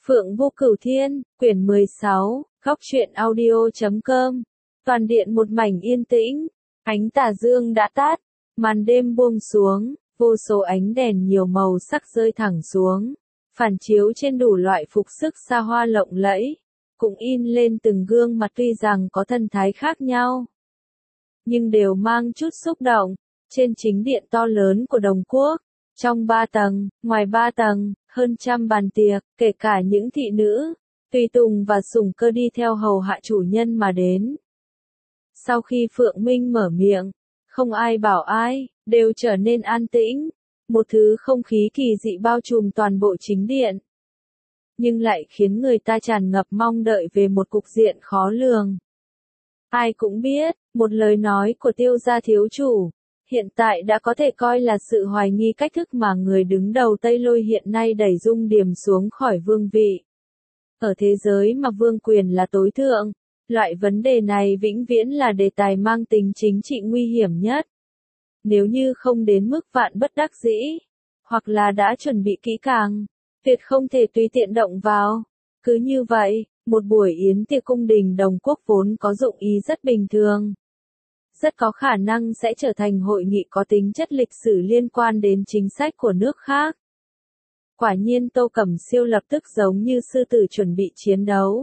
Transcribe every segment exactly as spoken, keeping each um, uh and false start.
Phượng Vô Cửu Thiên, quyển mười sáu, góc truyện audio chấm com. Toàn điện một mảnh yên tĩnh, ánh tà dương đã tắt, màn đêm buông xuống, vô số ánh đèn nhiều màu sắc rơi thẳng xuống, phản chiếu trên đủ loại phục sức xa hoa lộng lẫy, cũng in lên từng gương mặt tuy rằng có thần thái khác nhau, nhưng đều mang chút xúc động. Trên chính điện to lớn của Đồng Quốc, trong ba tầng, ngoài ba tầng, hơn trăm bàn tiệc, kể cả những thị nữ, tùy tùng và sủng cơ đi theo hầu hạ chủ nhân mà đến. Sau khi Phượng Minh mở miệng, không ai bảo ai, đều trở nên an tĩnh, một thứ không khí kỳ dị bao trùm toàn bộ chính điện. Nhưng lại khiến người ta tràn ngập mong đợi về một cục diện khó lường. Ai cũng biết, một lời nói của Tiêu gia thiếu chủ, hiện tại đã có thể coi là sự hoài nghi cách thức mà người đứng đầu Tây Lôi hiện nay đẩy Dung Điềm xuống khỏi vương vị. Ở thế giới mà vương quyền là tối thượng, loại vấn đề này vĩnh viễn là đề tài mang tính chính trị nguy hiểm nhất. Nếu như không đến mức vạn bất đắc dĩ, hoặc là đã chuẩn bị kỹ càng, tuyệt không thể tùy tiện động vào. Cứ như vậy, một buổi yến tiệc cung đình Đồng Quốc vốn có dụng ý rất bình thường, rất có khả năng sẽ trở thành hội nghị có tính chất lịch sử liên quan đến chính sách của nước khác. Quả nhiên Tô Cẩm Siêu lập tức giống như sư tử chuẩn bị chiến đấu.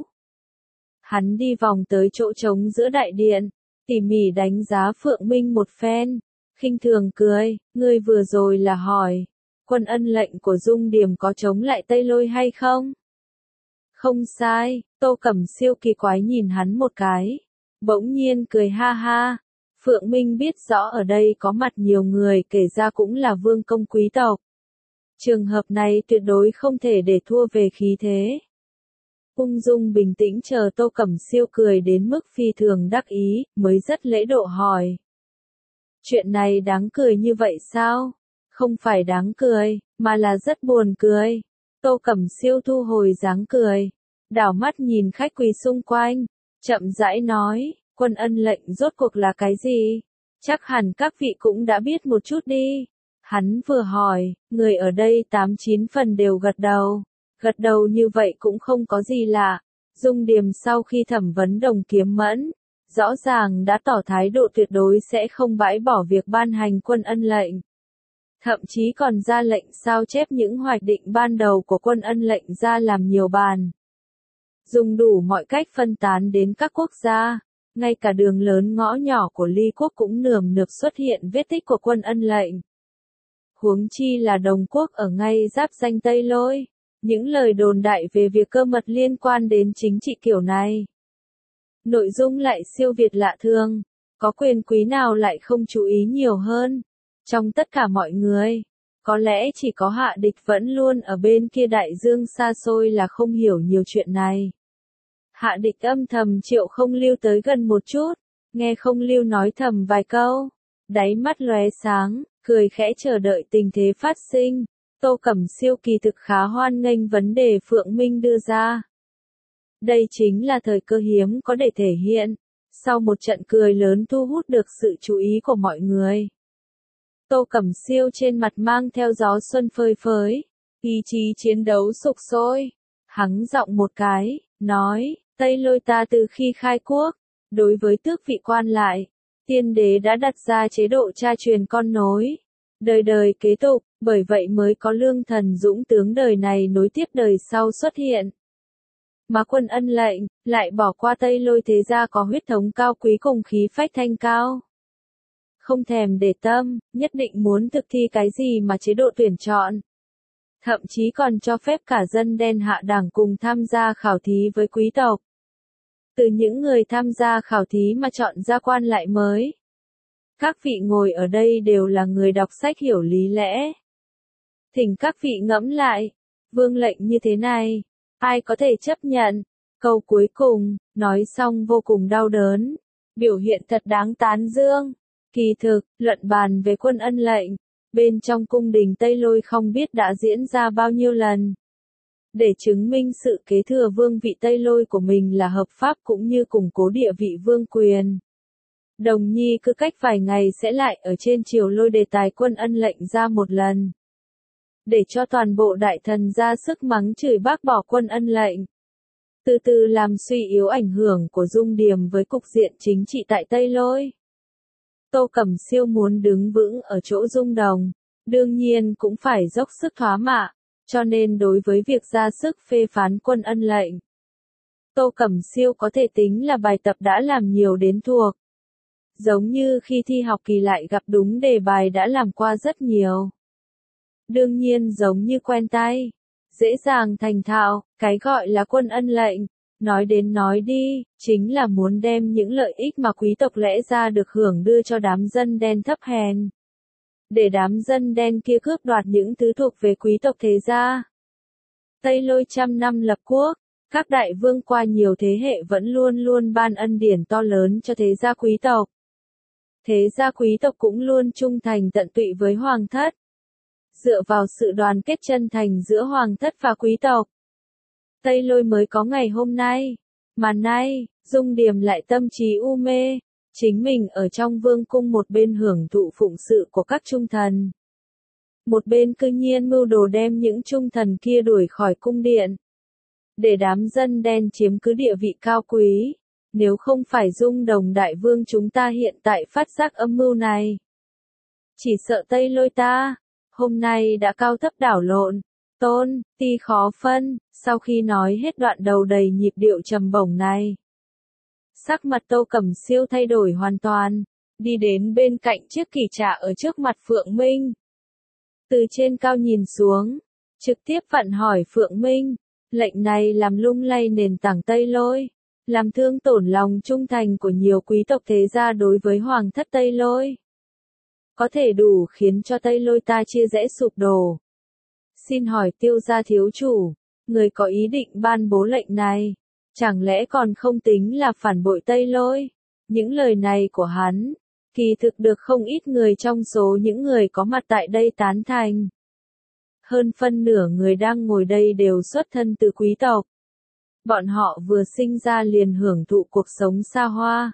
Hắn đi vòng tới chỗ trống giữa đại điện, tỉ mỉ đánh giá Phượng Minh một phen, khinh thường cười, ngươi vừa rồi là hỏi, quân ân lệnh của Dung Điềm có chống lại Tây Lôi hay không? Không sai, Tô Cẩm Siêu kỳ quái nhìn hắn một cái, bỗng nhiên cười ha ha. Phượng Minh biết rõ ở đây có mặt nhiều người, kể ra cũng là vương công quý tộc. Trường hợp này tuyệt đối không thể để thua về khí thế. Ung dung bình tĩnh chờ Tô Cẩm Siêu cười đến mức phi thường đắc ý, mới rất lễ độ hỏi. Chuyện này đáng cười như vậy sao? Không phải đáng cười, mà là rất buồn cười. Tô Cẩm Siêu thu hồi dáng cười, đảo mắt nhìn khách quý xung quanh, chậm rãi nói. Quân ân lệnh rốt cuộc là cái gì? Chắc hẳn các vị cũng đã biết một chút đi. Hắn vừa hỏi, người ở đây tám chín phần đều gật đầu. Gật đầu như vậy cũng không có gì lạ. Dung Điềm sau khi thẩm vấn Đồng Kiếm Mẫn, rõ ràng đã tỏ thái độ tuyệt đối sẽ không bãi bỏ việc ban hành quân ân lệnh. Thậm chí còn ra lệnh sao chép những hoạch định ban đầu của quân ân lệnh ra làm nhiều bàn. Dùng đủ mọi cách phân tán đến các quốc gia. Ngay cả đường lớn ngõ nhỏ của Ly Quốc cũng nườm nượp xuất hiện vết tích của quân ân lệnh. Huống chi là Đồng Quốc ở ngay giáp danh Tây Lôi. Những lời đồn đại về việc cơ mật liên quan đến chính trị kiểu này. Nội dung lại siêu việt lạ thường. Có quyền quý nào lại không chú ý nhiều hơn. Trong tất cả mọi người, có lẽ chỉ có Hạ Địch vẫn luôn ở bên kia đại dương xa xôi là không hiểu nhiều chuyện này. Hạ Địch âm thầm triệu Không Lưu tới gần một chút, nghe Không Lưu nói thầm vài câu, đáy mắt lóe sáng, cười khẽ chờ đợi tình thế phát sinh. Tô Cẩm Siêu kỳ thực khá hoan nghênh vấn đề Phượng Minh đưa ra. Đây chính là thời cơ hiếm có để thể hiện, sau một trận cười lớn thu hút được sự chú ý của mọi người. Tô Cẩm Siêu trên mặt mang theo gió xuân phơi phới, ý chí chiến đấu sục sôi, hắng giọng một cái, nói. Tây Lôi ta từ khi khai quốc, đối với tước vị quan lại, tiên đế đã đặt ra chế độ cha truyền con nối, đời đời kế tục, bởi vậy mới có lương thần dũng tướng đời này nối tiếp đời sau xuất hiện. Mà quân ân lệnh, lại bỏ qua Tây Lôi thế gia có huyết thống cao quý cùng khí phách thanh cao. Không thèm để tâm, nhất định muốn thực thi cái gì mà chế độ tuyển chọn. Thậm chí còn cho phép cả dân đen hạ đẳng cùng tham gia khảo thí với quý tộc. Từ những người tham gia khảo thí mà chọn ra quan lại mới. Các vị ngồi ở đây đều là người đọc sách hiểu lý lẽ. Thỉnh các vị ngẫm lại, vương lệnh như thế này, ai có thể chấp nhận? Câu cuối cùng, nói xong vô cùng đau đớn, biểu hiện thật đáng tán dương. Kỳ thực, luận bàn về quân ân lệnh, bên trong cung đình Tây Lôi không biết đã diễn ra bao nhiêu lần. Để chứng minh sự kế thừa vương vị Tây Lôi của mình là hợp pháp cũng như củng cố địa vị vương quyền. Đồng Nhi cứ cách vài ngày sẽ lại ở trên triều lôi đề tài quân ân lệnh ra một lần. để cho toàn bộ đại thần ra sức mắng chửi bác bỏ quân ân lệnh. Từ từ làm suy yếu ảnh hưởng của Dung Điềm với cục diện chính trị tại Tây Lôi. Tô Cẩm Siêu muốn đứng vững ở chỗ Dung Đồng, đương nhiên cũng phải dốc sức thoá mạ, cho nên đối với việc ra sức phê phán quân ân lệnh, Tô Cẩm Siêu có thể tính là bài tập đã làm nhiều đến thuộc. Giống như khi thi học kỳ lại gặp đúng đề bài đã làm qua rất nhiều. Đương nhiên giống như quen tay, dễ dàng thành thạo, cái gọi là quân ân lệnh, nói đến nói đi, chính là muốn đem những lợi ích mà quý tộc lẽ ra được hưởng đưa cho đám dân đen thấp hèn. Để đám dân đen kia cướp đoạt những thứ thuộc về quý tộc thế gia. Tây Lôi trăm năm lập quốc, các đại vương qua nhiều thế hệ vẫn luôn luôn ban ân điển to lớn cho thế gia quý tộc. Thế gia quý tộc cũng luôn trung thành tận tụy với hoàng thất. Dựa vào sự đoàn kết chân thành giữa hoàng thất và quý tộc, Tây Lôi mới có ngày hôm nay. Mà nay, Dung Điềm lại tâm trí u mê, chính mình ở trong vương cung một bên hưởng thụ phụng sự của các trung thần. Một bên cư nhiên mưu đồ đem những trung thần kia đuổi khỏi cung điện. Để đám dân đen chiếm cứ địa vị cao quý. Nếu không phải Dung Đồng đại vương chúng ta hiện tại phát giác âm mưu này, chỉ sợ Tây Lôi ta, hôm nay đã cao thấp đảo lộn, tôn, ti khó phân. Sau khi nói hết đoạn đầu đầy nhịp điệu trầm bổng này, sắc mặt Tô Cẩm Siêu thay đổi hoàn toàn, đi đến bên cạnh chiếc kỷ trà ở trước mặt Phượng Minh. Từ trên cao nhìn xuống, trực tiếp vặn hỏi Phượng Minh, lệnh này làm lung lay nền tảng Tây Lôi, làm thương tổn lòng trung thành của nhiều quý tộc thế gia đối với hoàng thất Tây Lôi. Có thể đủ khiến cho Tây Lôi ta chia rẽ sụp đổ. Xin hỏi Tiêu gia thiếu chủ, người có ý định ban bố lệnh này, chẳng lẽ còn không tính là phản bội Tây Lôi? Những lời này của hắn, kỳ thực được không ít người trong số những người có mặt tại đây tán thành. Hơn phân nửa người đang ngồi đây đều xuất thân từ quý tộc. Bọn họ vừa sinh ra liền hưởng thụ cuộc sống xa hoa.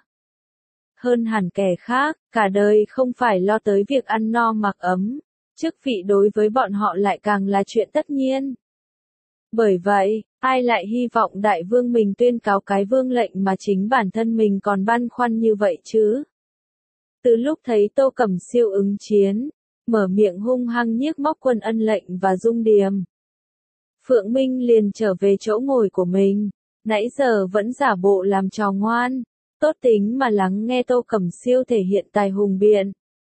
Hơn hẳn kẻ khác, cả đời không phải lo tới việc ăn no mặc ấm, chức vị đối với bọn họ lại càng là chuyện tất nhiên. Bởi vậy, ai lại hy vọng đại vương mình tuyên cáo cái vương lệnh mà chính bản thân mình còn băn khoăn như vậy chứ? Từ lúc thấy Tô Cẩm Siêu ứng chiến, mở miệng hung hăng nhiếc móc quân ân lệnh và Dung Điềm, Phượng Minh liền trở về chỗ ngồi của mình, nãy giờ vẫn giả bộ làm trò ngoan, tốt tính mà lắng nghe Tô Cẩm Siêu thể hiện tài hùng biện.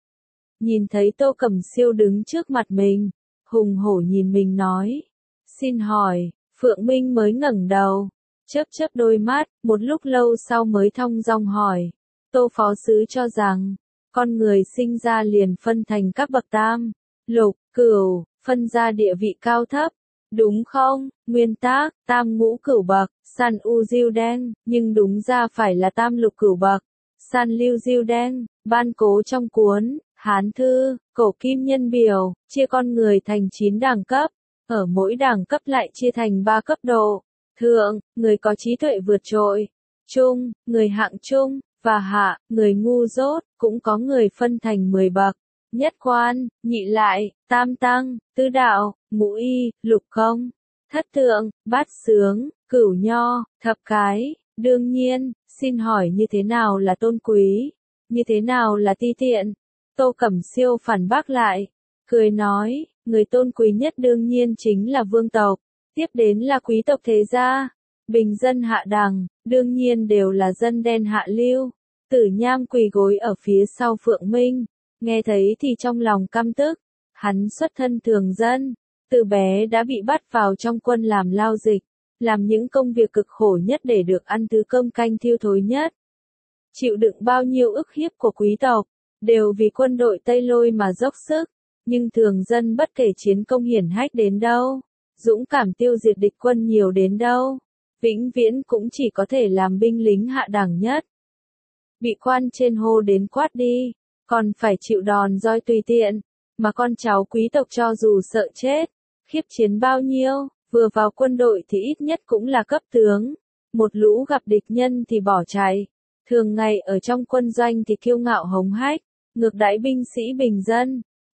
Nhìn thấy Tô Cẩm Siêu đứng trước mặt mình, hùng hổ nhìn mình nói, xin hỏi, Phượng Minh mới ngẩng đầu, chớp chớp đôi mắt, một lúc lâu sau mới thong dong hỏi, Tô phó sứ cho rằng, con người sinh ra liền phân thành các bậc tam, lục, cửu, phân ra địa vị cao thấp, đúng không? Nguyên tắc, tam ngũ cửu bậc, san u diêu đen, nhưng đúng ra phải là tam lục cửu bậc, san lưu diêu đen, ban cố trong cuốn, Hán Thư, Cổ Kim Nhân Biểu, chia con người thành chín đẳng cấp, ở mỗi đẳng cấp lại chia thành ba cấp độ, thượng, người có trí tuệ vượt trội, trung, người hạng trung, và hạ, người ngu dốt, cũng có người phân thành mười bậc, nhất quan, nhị lại, tam tăng, tứ đạo, ngũ y, lục công, thất thượng, bát xướng, cửu nho, thập cái. Đương nhiên, xin hỏi như thế nào là tôn quý, như thế nào là ti tiện? Tô Cẩm Siêu phản bác lại, cười nói, người tôn quý nhất đương nhiên chính là vương tộc, tiếp đến là quý tộc thế gia, bình dân hạ đẳng, đương nhiên đều là dân đen hạ lưu. Tử Nham quỳ gối ở phía sau Phượng Minh, nghe thấy thì trong lòng căm tức, hắn xuất thân thường dân, từ bé đã bị bắt vào trong quân làm lao dịch, làm những công việc cực khổ nhất để được ăn thứ cơm canh thiêu thối nhất. Chịu đựng bao nhiêu ức hiếp của quý tộc, đều vì quân đội Tây Lôi mà dốc sức, nhưng thường dân bất kể chiến công hiển hách đến đâu, dũng cảm tiêu diệt địch quân nhiều đến đâu, vĩnh viễn cũng chỉ có thể làm binh lính hạ đẳng nhất. Bị quan trên hô đến quát đi, còn phải chịu đòn roi tùy tiện, mà con cháu quý tộc cho dù sợ chết, khiếp chiến bao nhiêu, vừa vào quân đội thì ít nhất cũng là cấp tướng, một lũ gặp địch nhân thì bỏ chạy, thường ngày ở trong quân doanh thì kiêu ngạo hống hách, ngược đãi binh sĩ bình dân,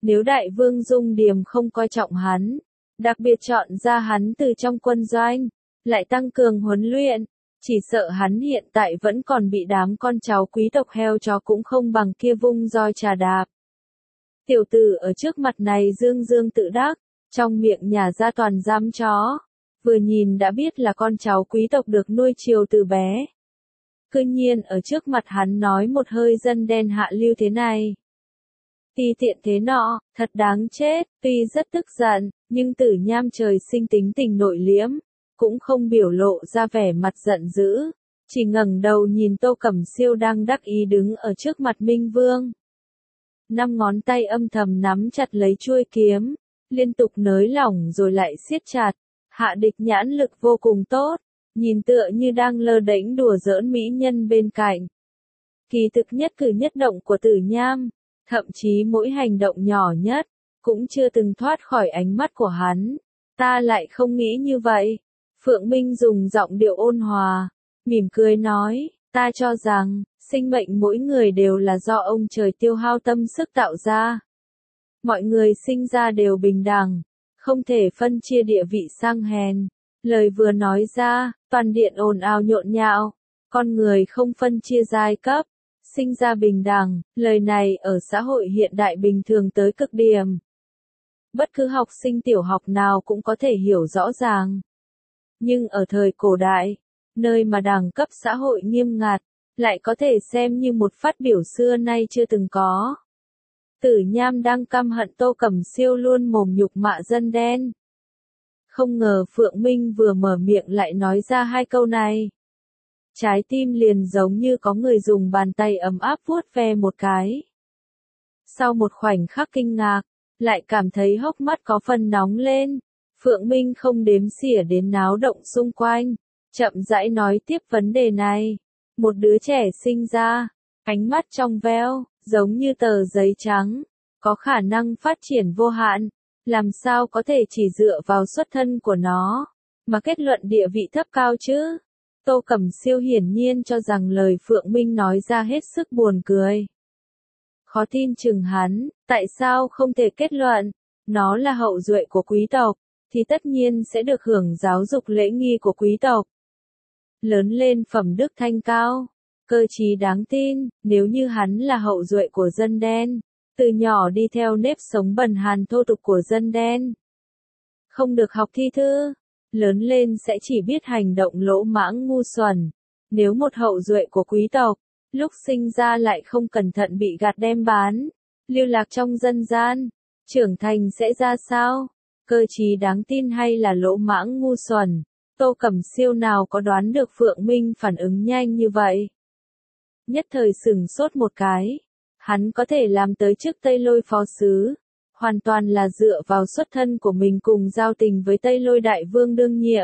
Nếu đại vương Dung Điềm không coi trọng hắn, đặc biệt chọn ra hắn từ trong quân doanh, lại tăng cường huấn luyện, chỉ sợ hắn hiện tại vẫn còn bị đám con cháu quý tộc heo chó cũng không bằng kia vung roi trà đạp. Tiểu tử ở trước mặt này dương dương tự đắc, trong miệng nhả ra toàn giám chó, vừa nhìn đã biết là con cháu quý tộc được nuôi chiều từ bé. Cư nhiên ở trước mặt hắn nói một hơi dân đen hạ lưu thế này. Ti tiện thế nọ, thật đáng chết, tuy rất tức giận, nhưng Tử Nham trời sinh tính tình nội liễm, cũng không biểu lộ ra vẻ mặt giận dữ, chỉ ngẩng đầu nhìn Tô Cẩm Siêu đang đắc ý đứng ở trước mặt Minh Vương. Năm ngón tay âm thầm nắm chặt lấy chuôi kiếm, liên tục nới lỏng rồi lại siết chặt, hạ địch nhãn lực vô cùng tốt, nhìn tựa như đang lơ đễnh đùa giỡn mỹ nhân bên cạnh. Kỳ thực nhất cử nhất động của Tử Nham, thậm chí mỗi hành động nhỏ nhất, cũng chưa từng thoát khỏi ánh mắt của hắn. Ta lại không nghĩ như vậy. Phượng Minh dùng giọng điệu ôn hòa, mỉm cười nói, ta cho rằng, sinh mệnh mỗi người đều là do ông trời tiêu hao tâm sức tạo ra. Mọi người sinh ra đều bình đẳng, không thể phân chia địa vị sang hèn. Lời vừa nói ra, toàn điện ồn ào nhộn nhạo, con người không phân chia giai cấp, sinh ra bình đẳng, lời này ở xã hội hiện đại bình thường tới cực điểm. Bất cứ học sinh tiểu học nào cũng có thể hiểu rõ ràng. Nhưng ở thời cổ đại, nơi mà đẳng cấp xã hội nghiêm ngặt, lại có thể xem như một phát biểu xưa nay chưa từng có. Tử Nham đang căm hận Tô Cẩm Siêu luôn mồm nhục mạ dân đen. Không ngờ Phượng Minh vừa mở miệng lại nói ra hai câu này. Trái tim liền giống như có người dùng bàn tay ấm áp vuốt ve một cái. Sau một khoảnh khắc kinh ngạc, lại cảm thấy hốc mắt có phần nóng lên. Phượng Minh không đếm xỉa đến náo động xung quanh, chậm rãi nói tiếp vấn đề này. Một đứa trẻ sinh ra, ánh mắt trong veo, giống như tờ giấy trắng, có khả năng phát triển vô hạn, làm sao có thể chỉ dựa vào xuất thân của nó, mà kết luận địa vị thấp cao chứ? Tô Cẩm Siêu hiển nhiên cho rằng lời Phượng Minh nói ra hết sức buồn cười. Khó tin chừng hắn, tại sao không thể kết luận, nó là hậu duệ của quý tộc, thì tất nhiên sẽ được hưởng giáo dục lễ nghi của quý tộc. Lớn lên phẩm đức thanh cao, cơ trí đáng tin, nếu như hắn là hậu duệ của dân đen, từ nhỏ đi theo nếp sống bần hàn thô tục của dân đen. Không được học thi thư, lớn lên sẽ chỉ biết hành động lỗ mãng ngu xuẩn. Nếu một hậu duệ của quý tộc, lúc sinh ra lại không cẩn thận bị gạt đem bán, lưu lạc trong dân gian, trưởng thành sẽ ra sao? Cơ trí đáng tin hay là lỗ mãng ngu xuẩn? Tô Cẩm Siêu nào có đoán được Phượng Minh phản ứng nhanh như vậy. Nhất thời sửng sốt một cái, hắn có thể làm tới chức Tây Lôi phó sứ, hoàn toàn là dựa vào xuất thân của mình cùng giao tình với Tây Lôi đại vương đương nhiệm.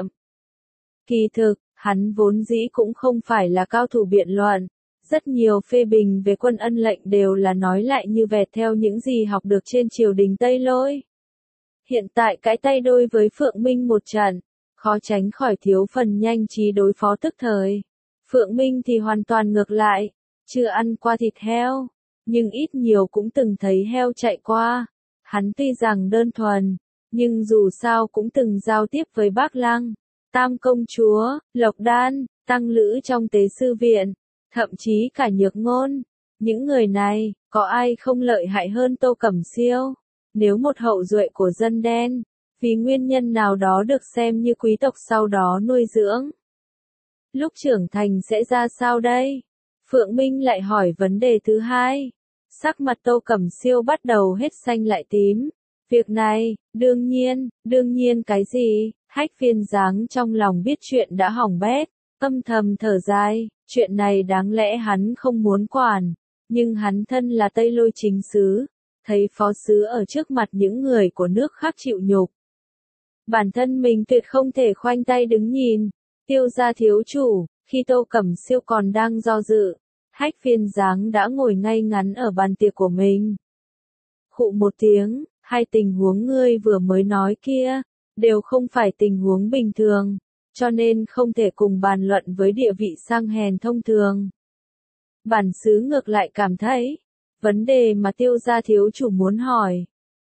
Kỳ thực, hắn vốn dĩ cũng không phải là cao thủ biện luận, rất nhiều phê bình về quân ân lệnh đều là nói lại như vẹt theo những gì học được trên triều đình Tây Lôi. Hiện tại cãi tay đôi với Phượng Minh một trận, khó tránh khỏi thiếu phần nhanh trí đối phó tức thời. Phượng Minh thì hoàn toàn ngược lại, chưa ăn qua thịt heo, nhưng ít nhiều cũng từng thấy heo chạy qua. Hắn tuy rằng đơn thuần, nhưng dù sao cũng từng giao tiếp với Bác Lăng, Tam Công Chúa, Lộc Đan, Tăng Lữ trong tế sư viện, thậm chí cả Nhược Ngôn. Những người này, có ai không lợi hại hơn Tô Cẩm Siêu? Nếu một hậu duệ của dân đen, vì nguyên nhân nào đó được xem như quý tộc sau đó nuôi dưỡng, lúc trưởng thành sẽ ra sao đây? Phượng Minh lại hỏi vấn đề thứ hai. Sắc mặt Tô Cẩm Siêu bắt đầu hết xanh lại tím. Việc này, đương nhiên, đương nhiên cái gì? Hách Viên Giáng trong lòng biết chuyện đã hỏng bét, âm thầm thở dài, chuyện này đáng lẽ hắn không muốn quản, nhưng hắn thân là Tây Lôi chính sứ, thấy phó sứ ở trước mặt những người của nước khác chịu nhục. Bản thân mình tuyệt không thể khoanh tay đứng nhìn. Tiêu gia thiếu chủ, khi Tô Cẩm Siêu còn đang do dự, Hách Viên Giáng đã ngồi ngay ngắn ở bàn tiệc của mình. Khụ một tiếng, hai tình huống ngươi vừa mới nói kia, đều không phải tình huống bình thường, cho nên không thể cùng bàn luận với địa vị sang hèn thông thường. Bản xứ ngược lại cảm thấy, vấn đề mà tiêu gia thiếu chủ muốn hỏi,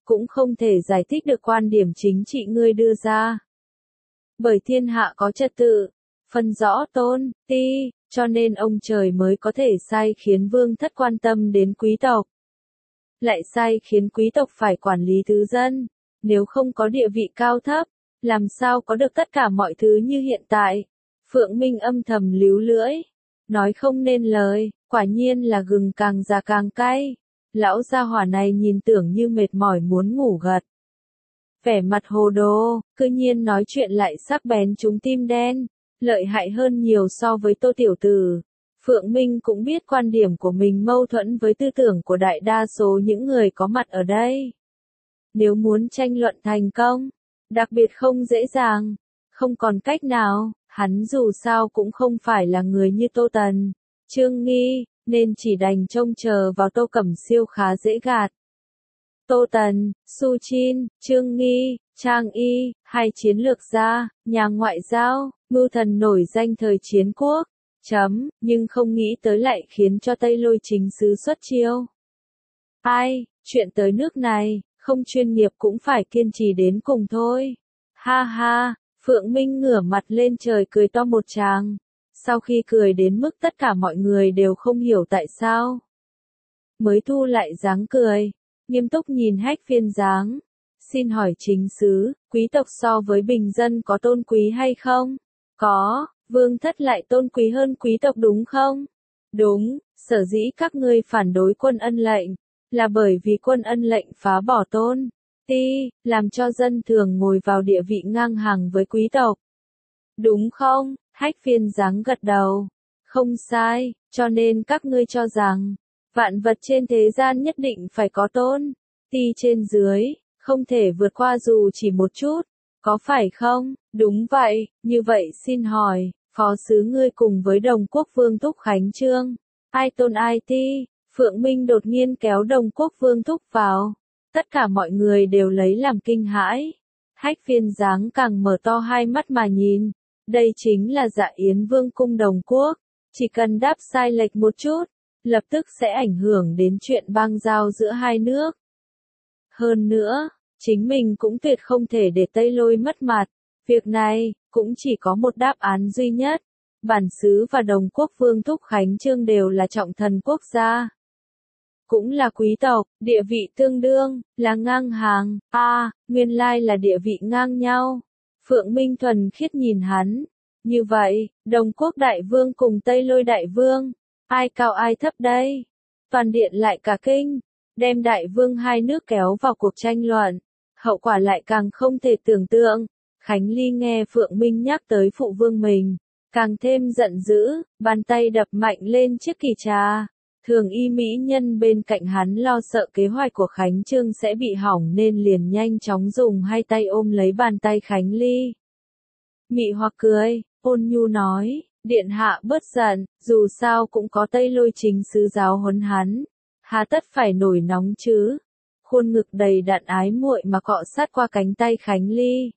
cũng không thể giải thích được quan điểm chính trị ngươi đưa ra. Bởi thiên hạ có trật tự, phân rõ tôn, ti, cho nên ông trời mới có thể sai khiến vương thất quan tâm đến quý tộc. Lại sai khiến quý tộc phải quản lý thứ dân, nếu không có địa vị cao thấp, làm sao có được tất cả mọi thứ như hiện tại. Phượng Minh âm thầm líu lưỡi, nói không nên lời, quả nhiên là gừng càng già càng cay. Lão gia hỏa này nhìn tưởng như mệt mỏi muốn ngủ gật. Vẻ mặt hồ đồ, cư nhiên nói chuyện lại sắc bén trúng tim đen, lợi hại hơn nhiều so với Tô tiểu tử. Phượng Minh cũng biết quan điểm của mình mâu thuẫn với tư tưởng của đại đa số những người có mặt ở đây. Nếu muốn tranh luận thành công, đặc biệt không dễ dàng, không còn cách nào, hắn dù sao cũng không phải là người như Tô Tần, Trương Nghi, nên chỉ đành trông chờ vào Tô Cẩm Siêu khá dễ gạt. Tô Tần, Su Chin, Trương Nghi, Trang Y, hai chiến lược gia, nhà ngoại giao, mưu thần nổi danh thời chiến quốc, chấm, nhưng không nghĩ tới lại khiến cho Tây Lôi chính sứ xuất chiêu. Ai, chuyện tới nước này, không chuyên nghiệp cũng phải kiên trì đến cùng thôi. Ha ha, Phượng Minh ngửa mặt lên trời cười to một tràng. Sau khi cười đến mức tất cả mọi người đều không hiểu tại sao, mới thu lại dáng cười, nghiêm túc nhìn Hách Phiên Giáng. Xin hỏi chính sứ, quý tộc so với bình dân có tôn quý hay không? Có, vương thất lại tôn quý hơn quý tộc đúng không? Đúng, sở dĩ các ngươi phản đối quân ân lệnh, là bởi vì quân ân lệnh phá bỏ tôn, ti, làm cho dân thường ngồi vào địa vị ngang hàng với quý tộc. Đúng không? Hách Phiên Giáng gật đầu. Không sai, cho nên các ngươi cho rằng, vạn vật trên thế gian nhất định phải có tôn, ti trên dưới, không thể vượt qua dù chỉ một chút, có phải không? Đúng vậy, như vậy xin hỏi, phó sứ ngươi cùng với Đồng Quốc Vương Thúc Khánh Trương, ai tôn ai ti? Phượng Minh đột nhiên kéo Đồng Quốc Vương Thúc vào, tất cả mọi người đều lấy làm kinh hãi. Hách Phiên Giáng càng mở to hai mắt mà nhìn. Đây chính là Dạ Yến Vương cung Đồng Quốc, chỉ cần đáp sai lệch một chút, lập tức sẽ ảnh hưởng đến chuyện bang giao giữa hai nước. Hơn nữa, chính mình cũng tuyệt không thể để Tây Lôi mất mặt, việc này, cũng chỉ có một đáp án duy nhất, bản xứ và Đồng Quốc Vương Thúc Khánh Trương đều là trọng thần quốc gia. Cũng là quý tộc, địa vị tương đương, là ngang hàng, a à, nguyên lai là địa vị ngang nhau. Phượng Minh thuần khiết nhìn hắn. Như vậy, Đồng Quốc Đại Vương cùng Tây Lôi Đại Vương, ai cao ai thấp đây? Toàn điện lại cả kinh, đem Đại Vương hai nước kéo vào cuộc tranh luận. Hậu quả lại càng không thể tưởng tượng. Khánh Ly nghe Phượng Minh nhắc tới phụ vương mình, càng thêm giận dữ, bàn tay đập mạnh lên chiếc kỳ trà. Thường y mỹ nhân bên cạnh hắn lo sợ kế hoạch của Khánh Trương sẽ bị hỏng nên liền nhanh chóng dùng hai tay ôm lấy bàn tay Khánh Ly. Mị hoặc cười, ôn nhu nói, điện hạ bớt giận, dù sao cũng có Tây Lôi chính sứ giáo huấn hắn, hà tất phải nổi nóng chứ. Khuôn ngực đầy đặn ái muội mà cọ sát qua cánh tay Khánh Ly.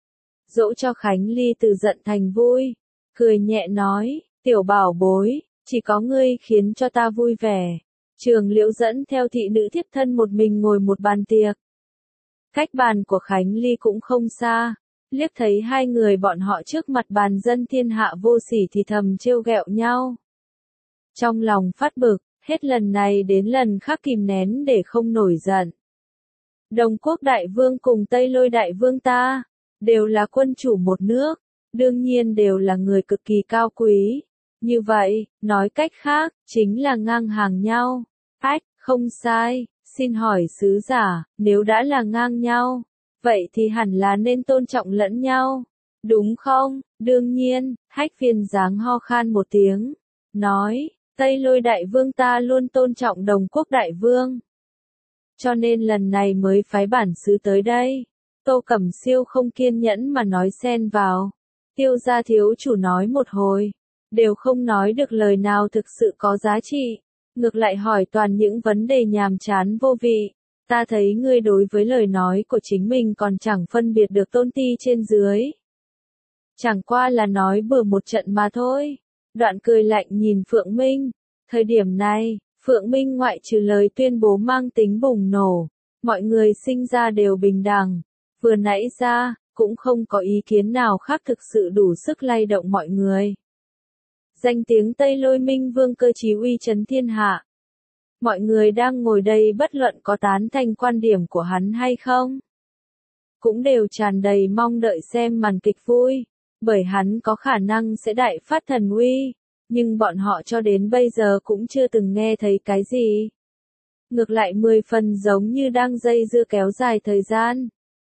Dỗ cho Khánh Ly từ giận thành vui, cười nhẹ nói, tiểu bảo bối. Chỉ có ngươi khiến cho ta vui vẻ. Trường Liễu dẫn theo thị nữ thiếp thân một mình ngồi một bàn tiệc. Cách bàn của Khánh Ly cũng không xa. Liếc thấy hai người bọn họ trước mặt bàn dân thiên hạ vô sỉ thì thầm trêu ghẹo nhau. Trong lòng phát bực, hết lần này đến lần khác kìm nén để không nổi giận. Đồng Quốc Đại Vương cùng Tây Lôi Đại Vương ta, đều là quân chủ một nước, đương nhiên đều là người cực kỳ cao quý. Như vậy, nói cách khác, chính là ngang hàng nhau. Ách, không sai, xin hỏi sứ giả, nếu đã là ngang nhau, vậy thì hẳn là nên tôn trọng lẫn nhau. Đúng không? Đương nhiên, Hách Phiên Giáng ho khan một tiếng, nói, Tây Lôi Đại Vương ta luôn tôn trọng Đồng Quốc Đại Vương. Cho nên lần này mới phái bản xứ tới đây. Tô Cẩm Siêu không kiên nhẫn mà nói xen vào. Tiêu gia thiếu chủ nói một hồi, đều không nói được lời nào thực sự có giá trị, ngược lại hỏi toàn những vấn đề nhàm chán vô vị. Ta thấy ngươi đối với lời nói của chính mình còn chẳng phân biệt được tôn ti trên dưới. Chẳng qua là nói bừa một trận mà thôi. Đoạn cười lạnh nhìn Phượng Minh. Thời điểm này, Phượng Minh ngoại trừ lời tuyên bố mang tính bùng nổ, Mọi người sinh ra đều bình đẳng. Vừa nãy ra, cũng không có ý kiến nào khác thực sự đủ sức lay động mọi người. Danh tiếng Tây Lôi Minh Vương cơ trí uy chấn thiên hạ. Mọi người đang ngồi đây bất luận có tán thành quan điểm của hắn hay không, cũng đều tràn đầy mong đợi xem màn kịch vui, bởi hắn có khả năng sẽ đại phát thần uy, nhưng bọn họ cho đến bây giờ cũng chưa từng nghe thấy cái gì. Ngược lại mười phần giống như đang dây dưa kéo dài thời gian.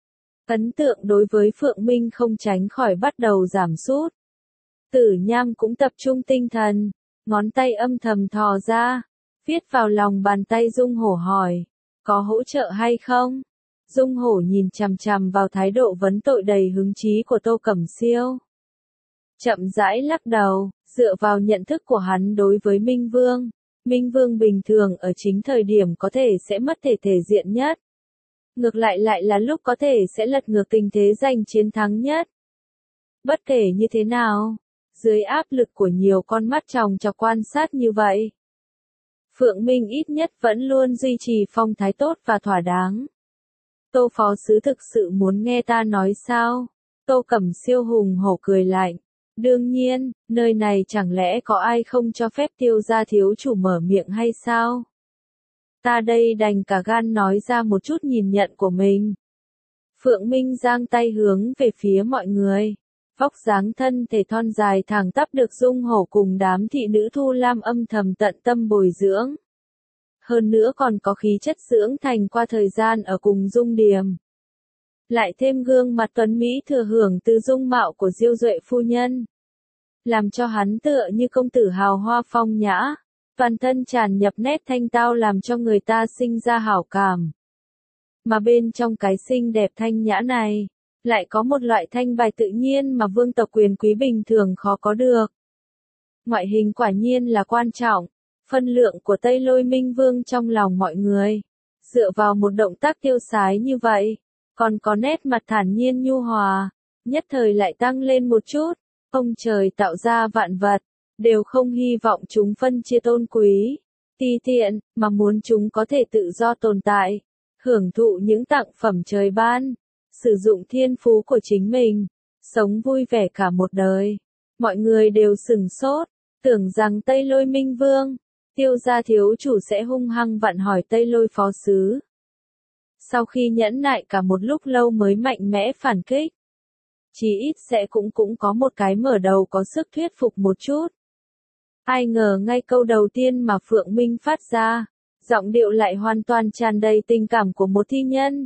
Ấn tượng đối với Phượng Minh không tránh khỏi bắt đầu giảm sút. Tử Nham cũng tập trung tinh thần, ngón tay âm thầm thò ra, viết vào lòng bàn tay Dung Hổ hỏi, có hỗ trợ hay không? Dung Hổ nhìn chằm chằm vào thái độ vấn tội đầy hứng chí của Tô Cẩm Siêu. Chậm rãi lắc đầu, dựa vào nhận thức của hắn đối với Minh Vương. Minh Vương bình thường ở chính thời điểm có thể sẽ mất thể thể diện nhất. Ngược lại lại là lúc có thể sẽ lật ngược tình thế giành chiến thắng nhất. Bất kể như thế nào, dưới áp lực của nhiều con mắt tròng trọc quan sát như vậy, Phượng Minh ít nhất vẫn luôn duy trì phong thái tốt và thỏa đáng. Tô phó sứ thực sự muốn nghe ta nói sao? Tô Cẩm Siêu hùng hổ cười lạnh. Đương nhiên, nơi này chẳng lẽ có ai không cho phép Tiêu gia thiếu chủ mở miệng hay sao? Ta đây đành cả gan nói ra một chút nhìn nhận của mình. Phượng Minh giang tay hướng về phía mọi người. Vóc dáng thân thể thon dài thẳng tắp được Dung Hổ cùng đám thị nữ Thu Lam âm thầm tận tâm bồi dưỡng. Hơn nữa còn có khí chất dưỡng thành qua thời gian ở cùng Dung Điềm. Lại thêm gương mặt tuấn Mỹ thừa hưởng từ dung mạo của Diêu Duệ phu nhân. Làm cho hắn tựa như công tử hào hoa phong nhã. Toàn thân tràn nhập nét thanh tao làm cho người ta sinh ra hảo cảm. Mà bên trong cái xinh đẹp thanh nhã này, lại có một loại thanh bài tự nhiên mà vương tộc quyền quý bình thường khó có được. Ngoại hình quả nhiên là quan trọng, phân lượng của Tây Lôi Minh Vương trong lòng mọi người. Dựa vào một động tác tiêu sái như vậy, còn có nét mặt thản nhiên nhu hòa, nhất thời lại tăng lên một chút. Ông trời tạo ra vạn vật, đều không hy vọng chúng phân chia tôn quý, ti tiện, mà muốn chúng có thể tự do tồn tại, hưởng thụ những tặng phẩm trời ban, sử dụng thiên phú của chính mình, sống vui vẻ cả một đời. Mọi người đều sừng sốt, tưởng rằng Tây Lôi Minh Vương, Tiêu gia thiếu chủ sẽ hung hăng vặn hỏi Tây Lôi phó sứ. Sau khi nhẫn nại cả một lúc lâu mới mạnh mẽ phản kích, chí ít sẽ cũng cũng có một cái mở đầu có sức thuyết phục một chút. Ai ngờ ngay câu đầu tiên mà Phượng Minh phát ra, giọng điệu lại hoàn toàn tràn đầy tình cảm của một thi nhân.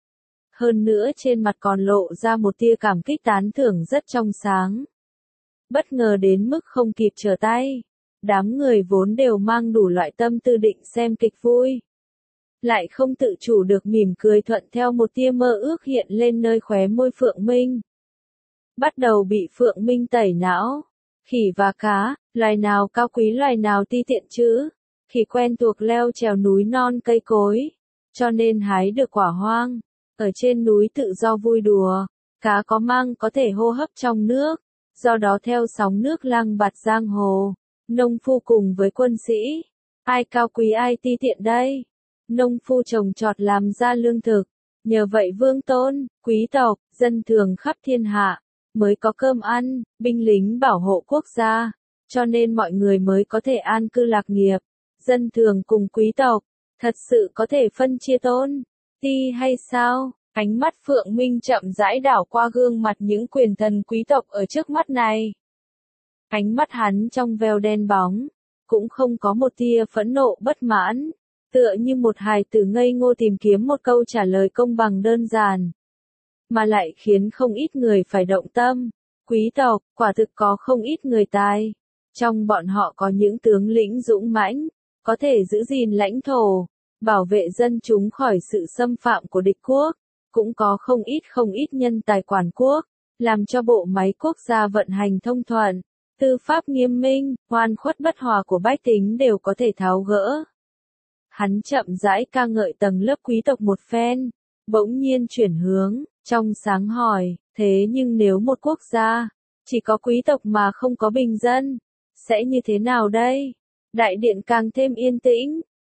Hơn nữa trên mặt còn lộ ra một tia cảm kích tán thưởng rất trong sáng. Bất ngờ đến mức không kịp trở tay, đám người vốn đều mang đủ loại tâm tư định xem kịch vui. Lại không tự chủ được mỉm cười thuận theo một tia mơ ước hiện lên nơi khóe môi Phượng Minh. Bắt đầu bị Phượng Minh tẩy não. Khỉ và cá, loài nào cao quý loài nào ti tiện chứ? Khỉ quen thuộc leo trèo núi non cây cối, cho nên hái được quả hoang. Ở trên núi tự do vui đùa, cá có mang có thể hô hấp trong nước, do đó theo sóng nước lang bạt giang hồ. Nông phu cùng với quân sĩ, ai cao quý ai ti tiện đây? Nông phu trồng trọt làm ra lương thực, nhờ vậy vương tôn, quý tộc, dân thường khắp thiên hạ mới có cơm ăn, binh lính bảo hộ quốc gia, cho nên mọi người mới có thể an cư lạc nghiệp. Dân thường cùng quý tộc, thật sự có thể phân chia tôn ti hay sao? Ánh mắt Phượng Minh chậm rãi đảo qua gương mặt những quyền thần quý tộc ở trước mắt này. Ánh mắt hắn trong veo đen bóng, cũng không có một tia phẫn nộ bất mãn, tựa như một hài tử ngây ngô tìm kiếm một câu trả lời công bằng đơn giản, mà lại khiến không ít người phải động tâm. Quý tộc, quả thực có không ít người tài. Trong bọn họ có những tướng lĩnh dũng mãnh, có thể giữ gìn lãnh thổ, bảo vệ dân chúng khỏi sự xâm phạm của địch quốc. Cũng có không ít không ít nhân tài quản quốc, làm cho bộ máy quốc gia vận hành thông thuận, tư pháp nghiêm minh, oan khuất bất hòa của bách tính đều có thể tháo gỡ. Hắn chậm rãi ca ngợi tầng lớp quý tộc một phen, bỗng nhiên chuyển hướng, trong sáng hỏi, thế nhưng nếu một quốc gia, chỉ có quý tộc mà không có bình dân, sẽ như thế nào đây? Đại điện càng thêm yên tĩnh,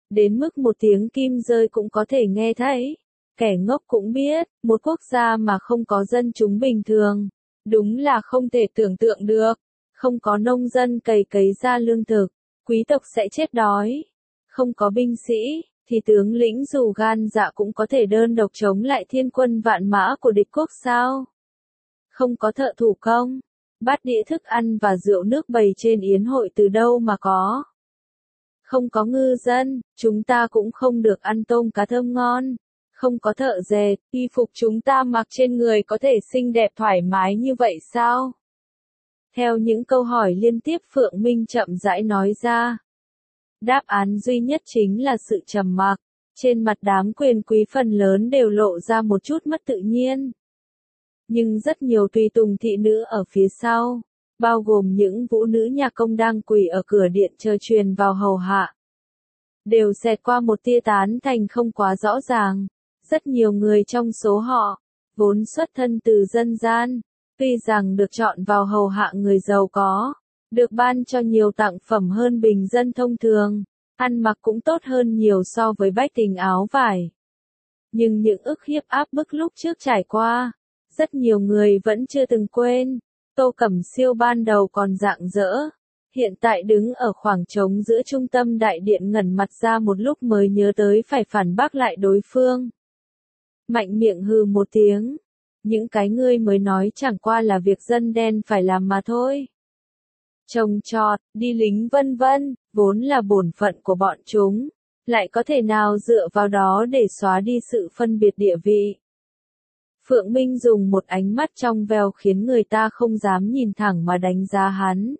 đến mức một tiếng kim rơi cũng có thể nghe thấy. Kẻ ngốc cũng biết, một quốc gia mà không có dân chúng bình thường, đúng là không thể tưởng tượng được. Không có nông dân cày cấy ra lương thực, quý tộc sẽ chết đói. Không có binh sĩ, thì tướng lĩnh dù gan dạ cũng có thể đơn độc chống lại thiên quân vạn mã của địch quốc sao? Không có thợ thủ công, bát đĩa thức ăn và rượu nước bày trên yến hội từ đâu mà có? Không có ngư dân, chúng ta cũng không được ăn tôm cá thơm ngon. Không có thợ dệt, y phục chúng ta mặc trên người có thể xinh đẹp thoải mái như vậy sao? Theo những câu hỏi liên tiếp Phượng Minh chậm rãi nói ra. Đáp án duy nhất chính là sự trầm mặc. Trên mặt đám quyền quý phần lớn đều lộ ra một chút mất tự nhiên. Nhưng rất nhiều tùy tùng thị nữ ở phía sau, bao gồm những vũ nữ nhà công đang quỳ ở cửa điện chờ truyền vào hầu hạ, đều xẹt qua một tia tán thành không quá rõ ràng. Rất nhiều người trong số họ, vốn xuất thân từ dân gian, tuy rằng được chọn vào hầu hạ người giàu có, được ban cho nhiều tặng phẩm hơn bình dân thông thường, ăn mặc cũng tốt hơn nhiều so với bách tính áo vải. Nhưng những ức hiếp áp bức lúc trước trải qua, rất nhiều người vẫn chưa từng quên. Tô Cẩm Siêu ban đầu còn rạng rỡ, hiện tại đứng ở khoảng trống giữa trung tâm đại điện ngẩn mặt ra một lúc mới nhớ tới phải phản bác lại đối phương. Mạnh miệng hừ một tiếng, những cái ngươi mới nói chẳng qua là việc dân đen phải làm mà thôi. Trồng trọt, đi lính vân vân, vốn là bổn phận của bọn chúng, lại có thể nào dựa vào đó để xóa đi sự phân biệt địa vị. Phượng Minh dùng một ánh mắt trong veo khiến người ta không dám nhìn thẳng mà đánh giá hắn.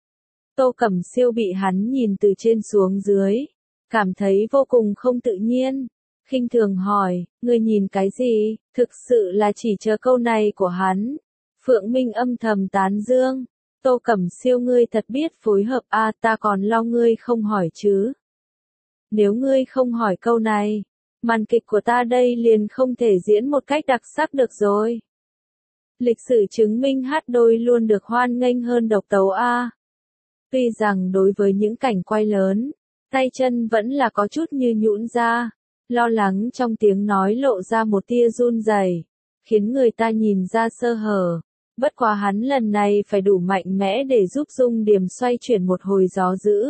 Tô Cẩm Siêu bị hắn nhìn từ trên xuống dưới, cảm thấy vô cùng không tự nhiên. Khinh thường hỏi, ngươi nhìn cái gì? Thực sự là chỉ chờ câu này của hắn. Phượng Minh âm thầm tán dương. Tô Cẩm Siêu ngươi thật biết phối hợp a, à, ta còn lo ngươi không hỏi chứ. Nếu ngươi không hỏi câu này, màn kịch của ta đây liền không thể diễn một cách đặc sắc được rồi. Lịch sử chứng minh hát đôi luôn được hoan nghênh hơn độc tấu a. Tuy rằng đối với những cảnh quay lớn, tay chân vẫn là có chút như nhũn ra. Lo lắng trong tiếng nói lộ ra một tia run rẩy, khiến người ta nhìn ra sơ hở. Bất quá hắn lần này phải đủ mạnh mẽ để giúp Dung Điềm xoay chuyển một hồi gió dữ.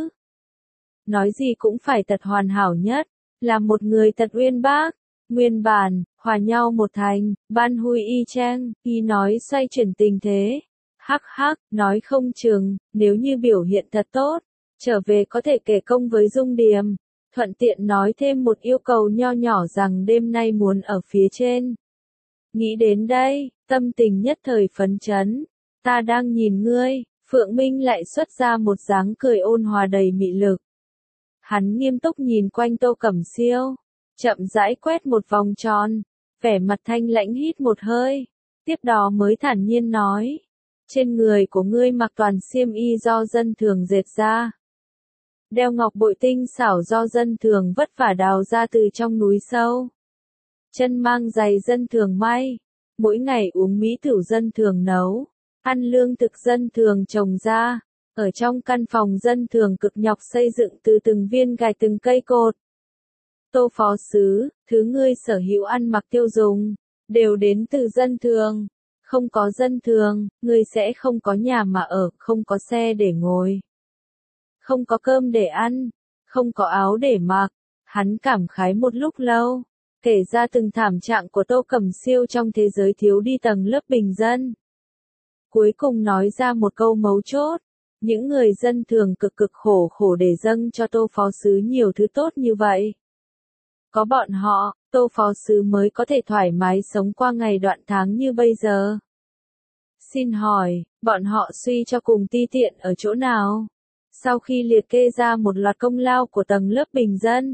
Nói gì cũng phải thật hoàn hảo nhất, là một người thật uyên bác, nguyên bản, hòa nhau một thành, ban hui y chang, y nói xoay chuyển tình thế. Hắc hắc, nói không chừng, nếu như biểu hiện thật tốt, trở về có thể kể công với Dung Điềm. Thuận tiện nói thêm một yêu cầu nho nhỏ rằng đêm nay muốn ở phía trên. Nghĩ đến đây, tâm tình nhất thời phấn chấn. Ta đang nhìn ngươi, Phượng Minh lại xuất ra một dáng cười ôn hòa đầy mị lực. Hắn nghiêm túc nhìn quanh Tô Cẩm Siêu, chậm rãi quét một vòng tròn, vẻ mặt thanh lãnh hít một hơi, tiếp đó mới thản nhiên nói, trên người của ngươi mặc toàn xiêm y do dân thường dệt ra. Đeo ngọc bội tinh xảo do dân thường vất vả đào ra từ trong núi sâu. Chân mang giày dân thường may, mỗi ngày uống mỹ tửu dân thường nấu, ăn lương thực dân thường trồng ra, ở trong căn phòng dân thường cực nhọc xây dựng từ từng viên gạch từng cây cột. Tô phó sứ, thứ ngươi sở hữu ăn mặc tiêu dùng, đều đến từ dân thường. Không có dân thường, ngươi sẽ không có nhà mà ở, không có xe để ngồi. Không có cơm để ăn, không có áo để mặc. Hắn cảm khái một lúc lâu, kể ra từng thảm trạng của Tô Cẩm Siêu trong thế giới thiếu đi tầng lớp bình dân. Cuối cùng nói ra một câu mấu chốt, những người dân thường cực cực khổ khổ để dâng cho Tô phó sứ nhiều thứ tốt như vậy. Có bọn họ, Tô phó sứ mới có thể thoải mái sống qua ngày đoạn tháng như bây giờ. Xin hỏi, bọn họ suy cho cùng ti tiện ở chỗ nào? Sau khi liệt kê ra một loạt công lao của tầng lớp bình dân,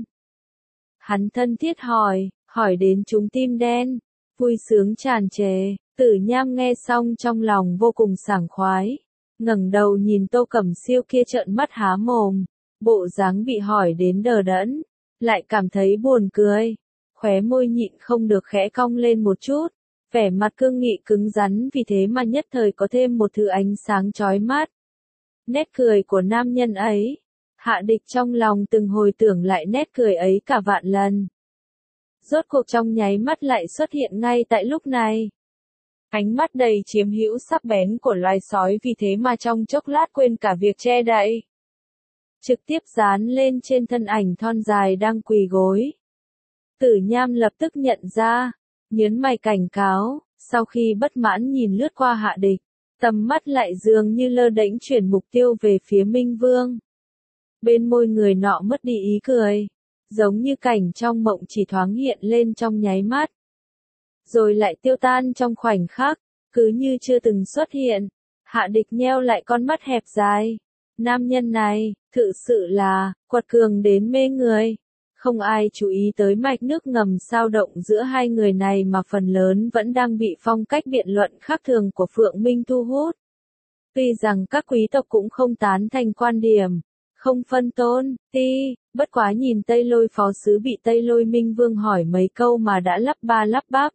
hắn thân thiết hỏi, hỏi đến chúng tim đen, vui sướng tràn trề. Tử Nham nghe xong trong lòng vô cùng sảng khoái, ngẩng đầu nhìn Tô Cẩm Siêu kia trợn mắt há mồm, bộ dáng bị hỏi đến đờ đẫn, lại cảm thấy buồn cười, khóe môi nhịn không được khẽ cong lên một chút, vẻ mặt cương nghị cứng rắn vì thế mà nhất thời có thêm một thứ ánh sáng chói mắt. Nét cười của nam nhân ấy, Hạ Địch trong lòng từng hồi tưởng lại nét cười ấy cả vạn lần. Rốt cuộc trong nháy mắt lại xuất hiện ngay tại lúc này. Ánh mắt đầy chiếm hữu sắc bén của loài sói vì thế mà trong chốc lát quên cả việc che đậy. Trực tiếp dán lên trên thân ảnh thon dài đang quỳ gối. Tử Nham lập tức nhận ra, nhớn mày cảnh cáo, sau khi bất mãn nhìn lướt qua Hạ Địch, tầm mắt lại dường như lơ đễnh chuyển mục tiêu về phía Minh Vương. Bên môi người nọ mất đi ý cười, giống như cảnh trong mộng chỉ thoáng hiện lên trong nháy mắt, rồi lại tiêu tan trong khoảnh khắc, cứ như chưa từng xuất hiện. Hạ Địch nheo lại con mắt hẹp dài. Nam nhân này, thực sự là, quật cường đến mê người. Không ai chú ý tới mạch nước ngầm sao động giữa hai người này mà phần lớn vẫn đang bị phong cách biện luận khác thường của Phượng Minh thu hút. Tuy rằng các quý tộc cũng không tán thành quan điểm, không phân tôn, ti, bất quá nhìn Tây Lôi phó sứ bị Tây Lôi Minh Vương hỏi mấy câu mà đã lắp ba lắp bắp.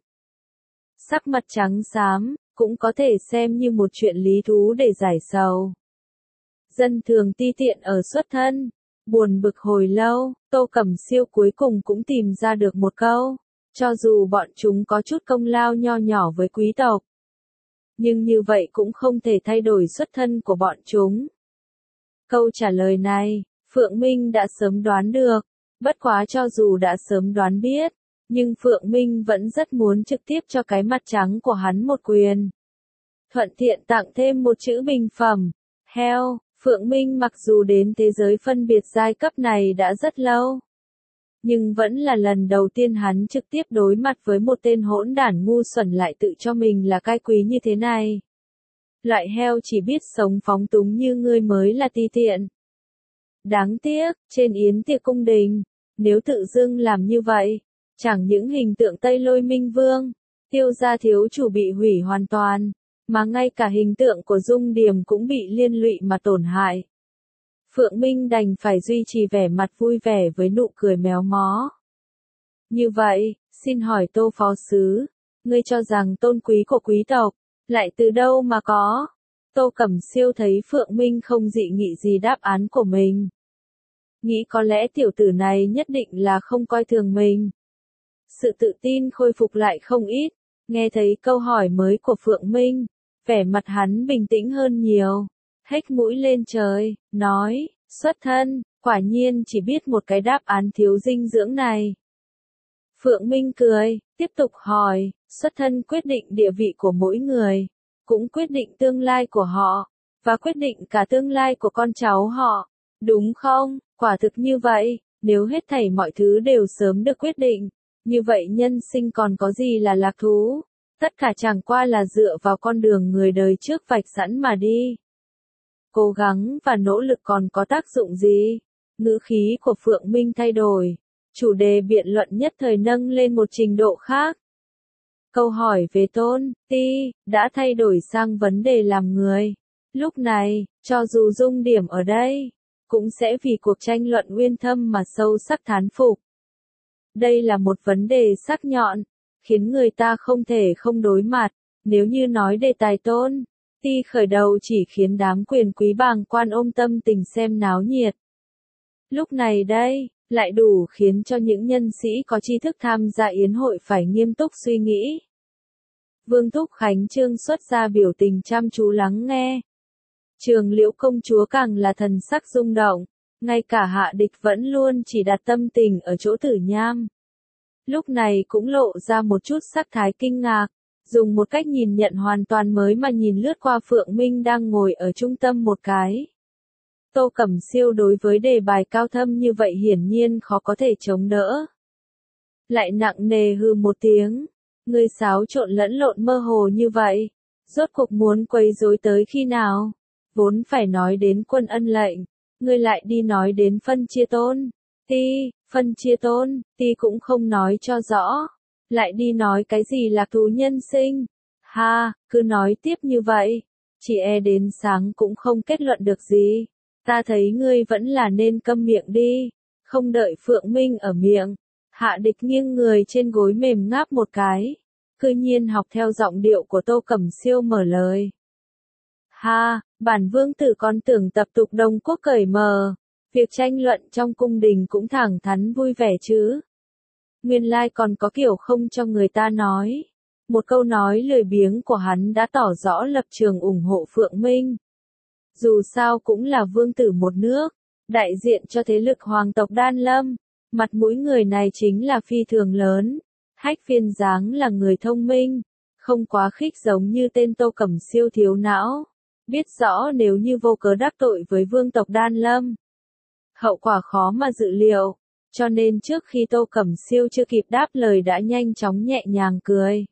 Sắc mặt trắng xám, cũng có thể xem như một chuyện lý thú để giải sầu. Dân thường ti tiện ở xuất thân, buồn bực hồi lâu, Tô Cẩm Siêu cuối cùng cũng tìm ra được một câu, cho dù bọn chúng có chút công lao nho nhỏ với quý tộc, nhưng như vậy cũng không thể thay đổi xuất thân của bọn chúng. Câu trả lời này, Phượng Minh đã sớm đoán được, bất quá cho dù đã sớm đoán biết, nhưng Phượng Minh vẫn rất muốn trực tiếp cho cái mặt trắng của hắn một quyền. Thuận tiện tặng thêm một chữ bình phẩm, heo. Phượng Minh mặc dù đến thế giới phân biệt giai cấp này đã rất lâu, nhưng vẫn là lần đầu tiên hắn trực tiếp đối mặt với một tên hỗn đản ngu xuẩn lại tự cho mình là cai quý như thế này. Loại heo chỉ biết sống phóng túng như ngươi mới là ti tiện. Đáng tiếc, trên yến tiệc cung đình, nếu tự dưng làm như vậy, chẳng những hình tượng Tây Lôi Minh Vương, Tiêu gia thiếu chủ bị hủy hoàn toàn, mà ngay cả hình tượng của Dung Điềm cũng bị liên lụy mà tổn hại. Phượng Minh đành phải duy trì vẻ mặt vui vẻ với nụ cười méo mó. Như vậy, xin hỏi Tô phó sứ, ngươi cho rằng tôn quý của quý tộc, lại từ đâu mà có? Tô Cẩm Siêu thấy Phượng Minh không dị nghị gì đáp án của mình. Nghĩ có lẽ tiểu tử này nhất định là không coi thường mình. Sự tự tin khôi phục lại không ít, nghe thấy câu hỏi mới của Phượng Minh, vẻ mặt hắn bình tĩnh hơn nhiều, hếch mũi lên trời, nói, xuất thân, quả nhiên chỉ biết một cái đáp án thiếu dinh dưỡng này. Phượng Minh cười, tiếp tục hỏi, xuất thân quyết định địa vị của mỗi người, cũng quyết định tương lai của họ, và quyết định cả tương lai của con cháu họ, đúng không? Quả thực như vậy, nếu hết thảy mọi thứ đều sớm được quyết định, như vậy nhân sinh còn có gì là lạc thú? Tất cả chẳng qua là dựa vào con đường người đời trước vạch sẵn mà đi. Cố gắng và nỗ lực còn có tác dụng gì? Ngữ khí của Phượng Minh thay đổi, chủ đề biện luận nhất thời nâng lên một trình độ khác. Câu hỏi về tôn, ti, đã thay đổi sang vấn đề làm người. Lúc này, cho dù Dung Điểm ở đây, cũng sẽ vì cuộc tranh luận uyên thâm mà sâu sắc thán phục. Đây là một vấn đề sắc nhọn, khiến người ta không thể không đối mặt. Nếu như nói đề tài tôn, ti khởi đầu chỉ khiến đám quyền quý bàng quan ôm tâm tình xem náo nhiệt. Lúc này đây, lại đủ khiến cho những nhân sĩ có tri thức tham gia yến hội phải nghiêm túc suy nghĩ. Vương Thúc Khánh Trương xuất ra biểu tình chăm chú lắng nghe. Trường Liễu công chúa càng là thần sắc rung động, ngay cả Hạ Địch vẫn luôn chỉ đặt tâm tình ở chỗ Tử Nham. Lúc này cũng lộ ra một chút sắc thái kinh ngạc, dùng một cách nhìn nhận hoàn toàn mới mà nhìn lướt qua Phượng Minh đang ngồi ở trung tâm một cái. Tô Cẩm Siêu đối với đề bài cao thâm như vậy hiển nhiên khó có thể chống đỡ. Lại nặng nề hừ một tiếng, ngươi xáo trộn lẫn lộn mơ hồ như vậy, rốt cuộc muốn quấy rối tới khi nào? Vốn phải nói đến quân ân lệnh, ngươi lại đi nói đến phân chia tôn, ti, phân chia tôn, ti cũng không nói cho rõ, lại đi nói cái gì lạc thú nhân sinh. Ha, cứ nói tiếp như vậy, chỉ e đến sáng cũng không kết luận được gì. Ta thấy ngươi vẫn là nên câm miệng đi, không đợi Phượng Minh ở miệng. Hạ Địch nghiêng người trên gối mềm ngáp một cái, cư nhiên học theo giọng điệu của Tô Cẩm Siêu mở lời. Ha, bản vương tử còn tưởng tập tục Đông Quốc cởi mờ, Việc tranh luận trong cung đình cũng thẳng thắn vui vẻ chứ. Nguyên lai còn có kiểu không cho người ta nói. Một câu nói lười biếng của hắn đã tỏ rõ lập trường ủng hộ Phượng Minh. Dù sao cũng là vương tử một nước, đại diện cho thế lực hoàng tộc Đan Lâm. Mặt mũi người này chính là phi thường lớn. Hách Phiên Giáng là người thông minh, không quá khích giống như tên Tô Cẩm Siêu thiếu não. Biết rõ nếu như vô cớ đắc tội với vương tộc Đan Lâm, hậu quả khó mà dự liệu, cho nên trước khi Tô Cẩm Siêu chưa kịp đáp lời đã nhanh chóng nhẹ nhàng cười.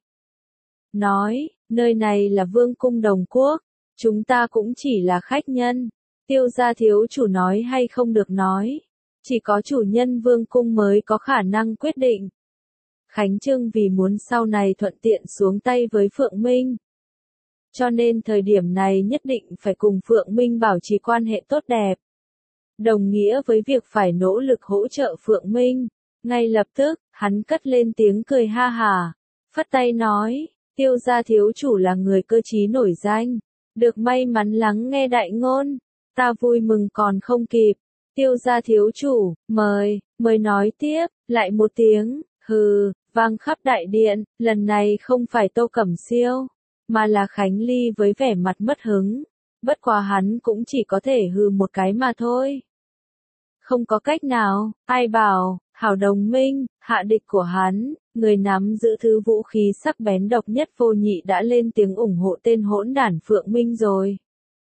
Nói, nơi này là vương cung Đồng Quốc, chúng ta cũng chỉ là khách nhân. Tiêu gia thiếu chủ nói hay không được nói, chỉ có chủ nhân vương cung mới có khả năng quyết định. Khánh Trưng vì muốn sau này thuận tiện xuống tay với Phượng Minh, cho nên thời điểm này nhất định phải cùng Phượng Minh bảo trì quan hệ tốt đẹp. Đồng nghĩa với việc phải nỗ lực hỗ trợ Phượng Minh. Ngay lập tức, hắn cất lên tiếng cười ha hà, phất tay nói, Tiêu gia thiếu chủ là người cơ trí nổi danh, được may mắn lắng nghe đại ngôn, ta vui mừng còn không kịp. Tiêu gia thiếu chủ, mời, mời nói tiếp, lại một tiếng, hừ, vang khắp đại điện, lần này không phải Tô Cẩm Siêu, mà là Khánh Ly với vẻ mặt mất hứng, bất quá hắn cũng chỉ có thể hừ một cái mà thôi. Không có cách nào, ai bảo, hảo đồng minh, hạ địch của hắn, người nắm giữ thứ vũ khí sắc bén độc nhất vô nhị đã lên tiếng ủng hộ tên hỗn đản Phượng Minh rồi.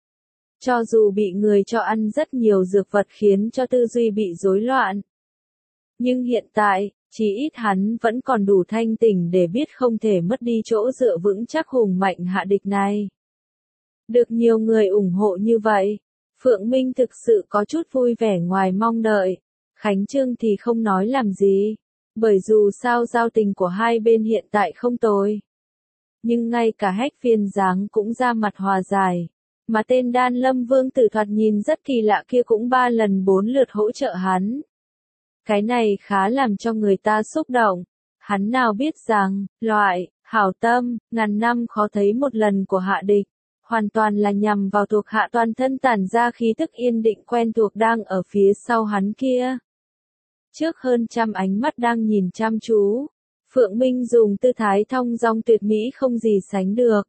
Cho dù bị người cho ăn rất nhiều dược vật khiến cho tư duy bị rối loạn, nhưng hiện tại, chí ít hắn vẫn còn đủ thanh tỉnh để biết không thể mất đi chỗ dựa vững chắc hùng mạnh hạ địch này. Được nhiều người ủng hộ như vậy, Phượng Minh thực sự có chút vui vẻ ngoài mong đợi. Khánh Trưng thì không nói làm gì, bởi dù sao giao tình của hai bên hiện tại không tồi. Nhưng ngay cả Hách Phiên Giáng cũng ra mặt hòa giải, mà tên Đan Lâm vương tử thoạt nhìn rất kỳ lạ kia cũng ba lần bốn lượt hỗ trợ hắn. Cái này khá làm cho người ta xúc động. Hắn nào biết rằng, loại, hảo tâm, ngàn năm khó thấy một lần của hạ địch, hoàn toàn là nhằm vào thuộc hạ toàn thân tản ra khí tức yên định quen thuộc đang ở phía sau hắn kia. Trước hơn trăm ánh mắt đang nhìn chăm chú, Phượng Minh dùng tư thái thong dong tuyệt mỹ không gì sánh được.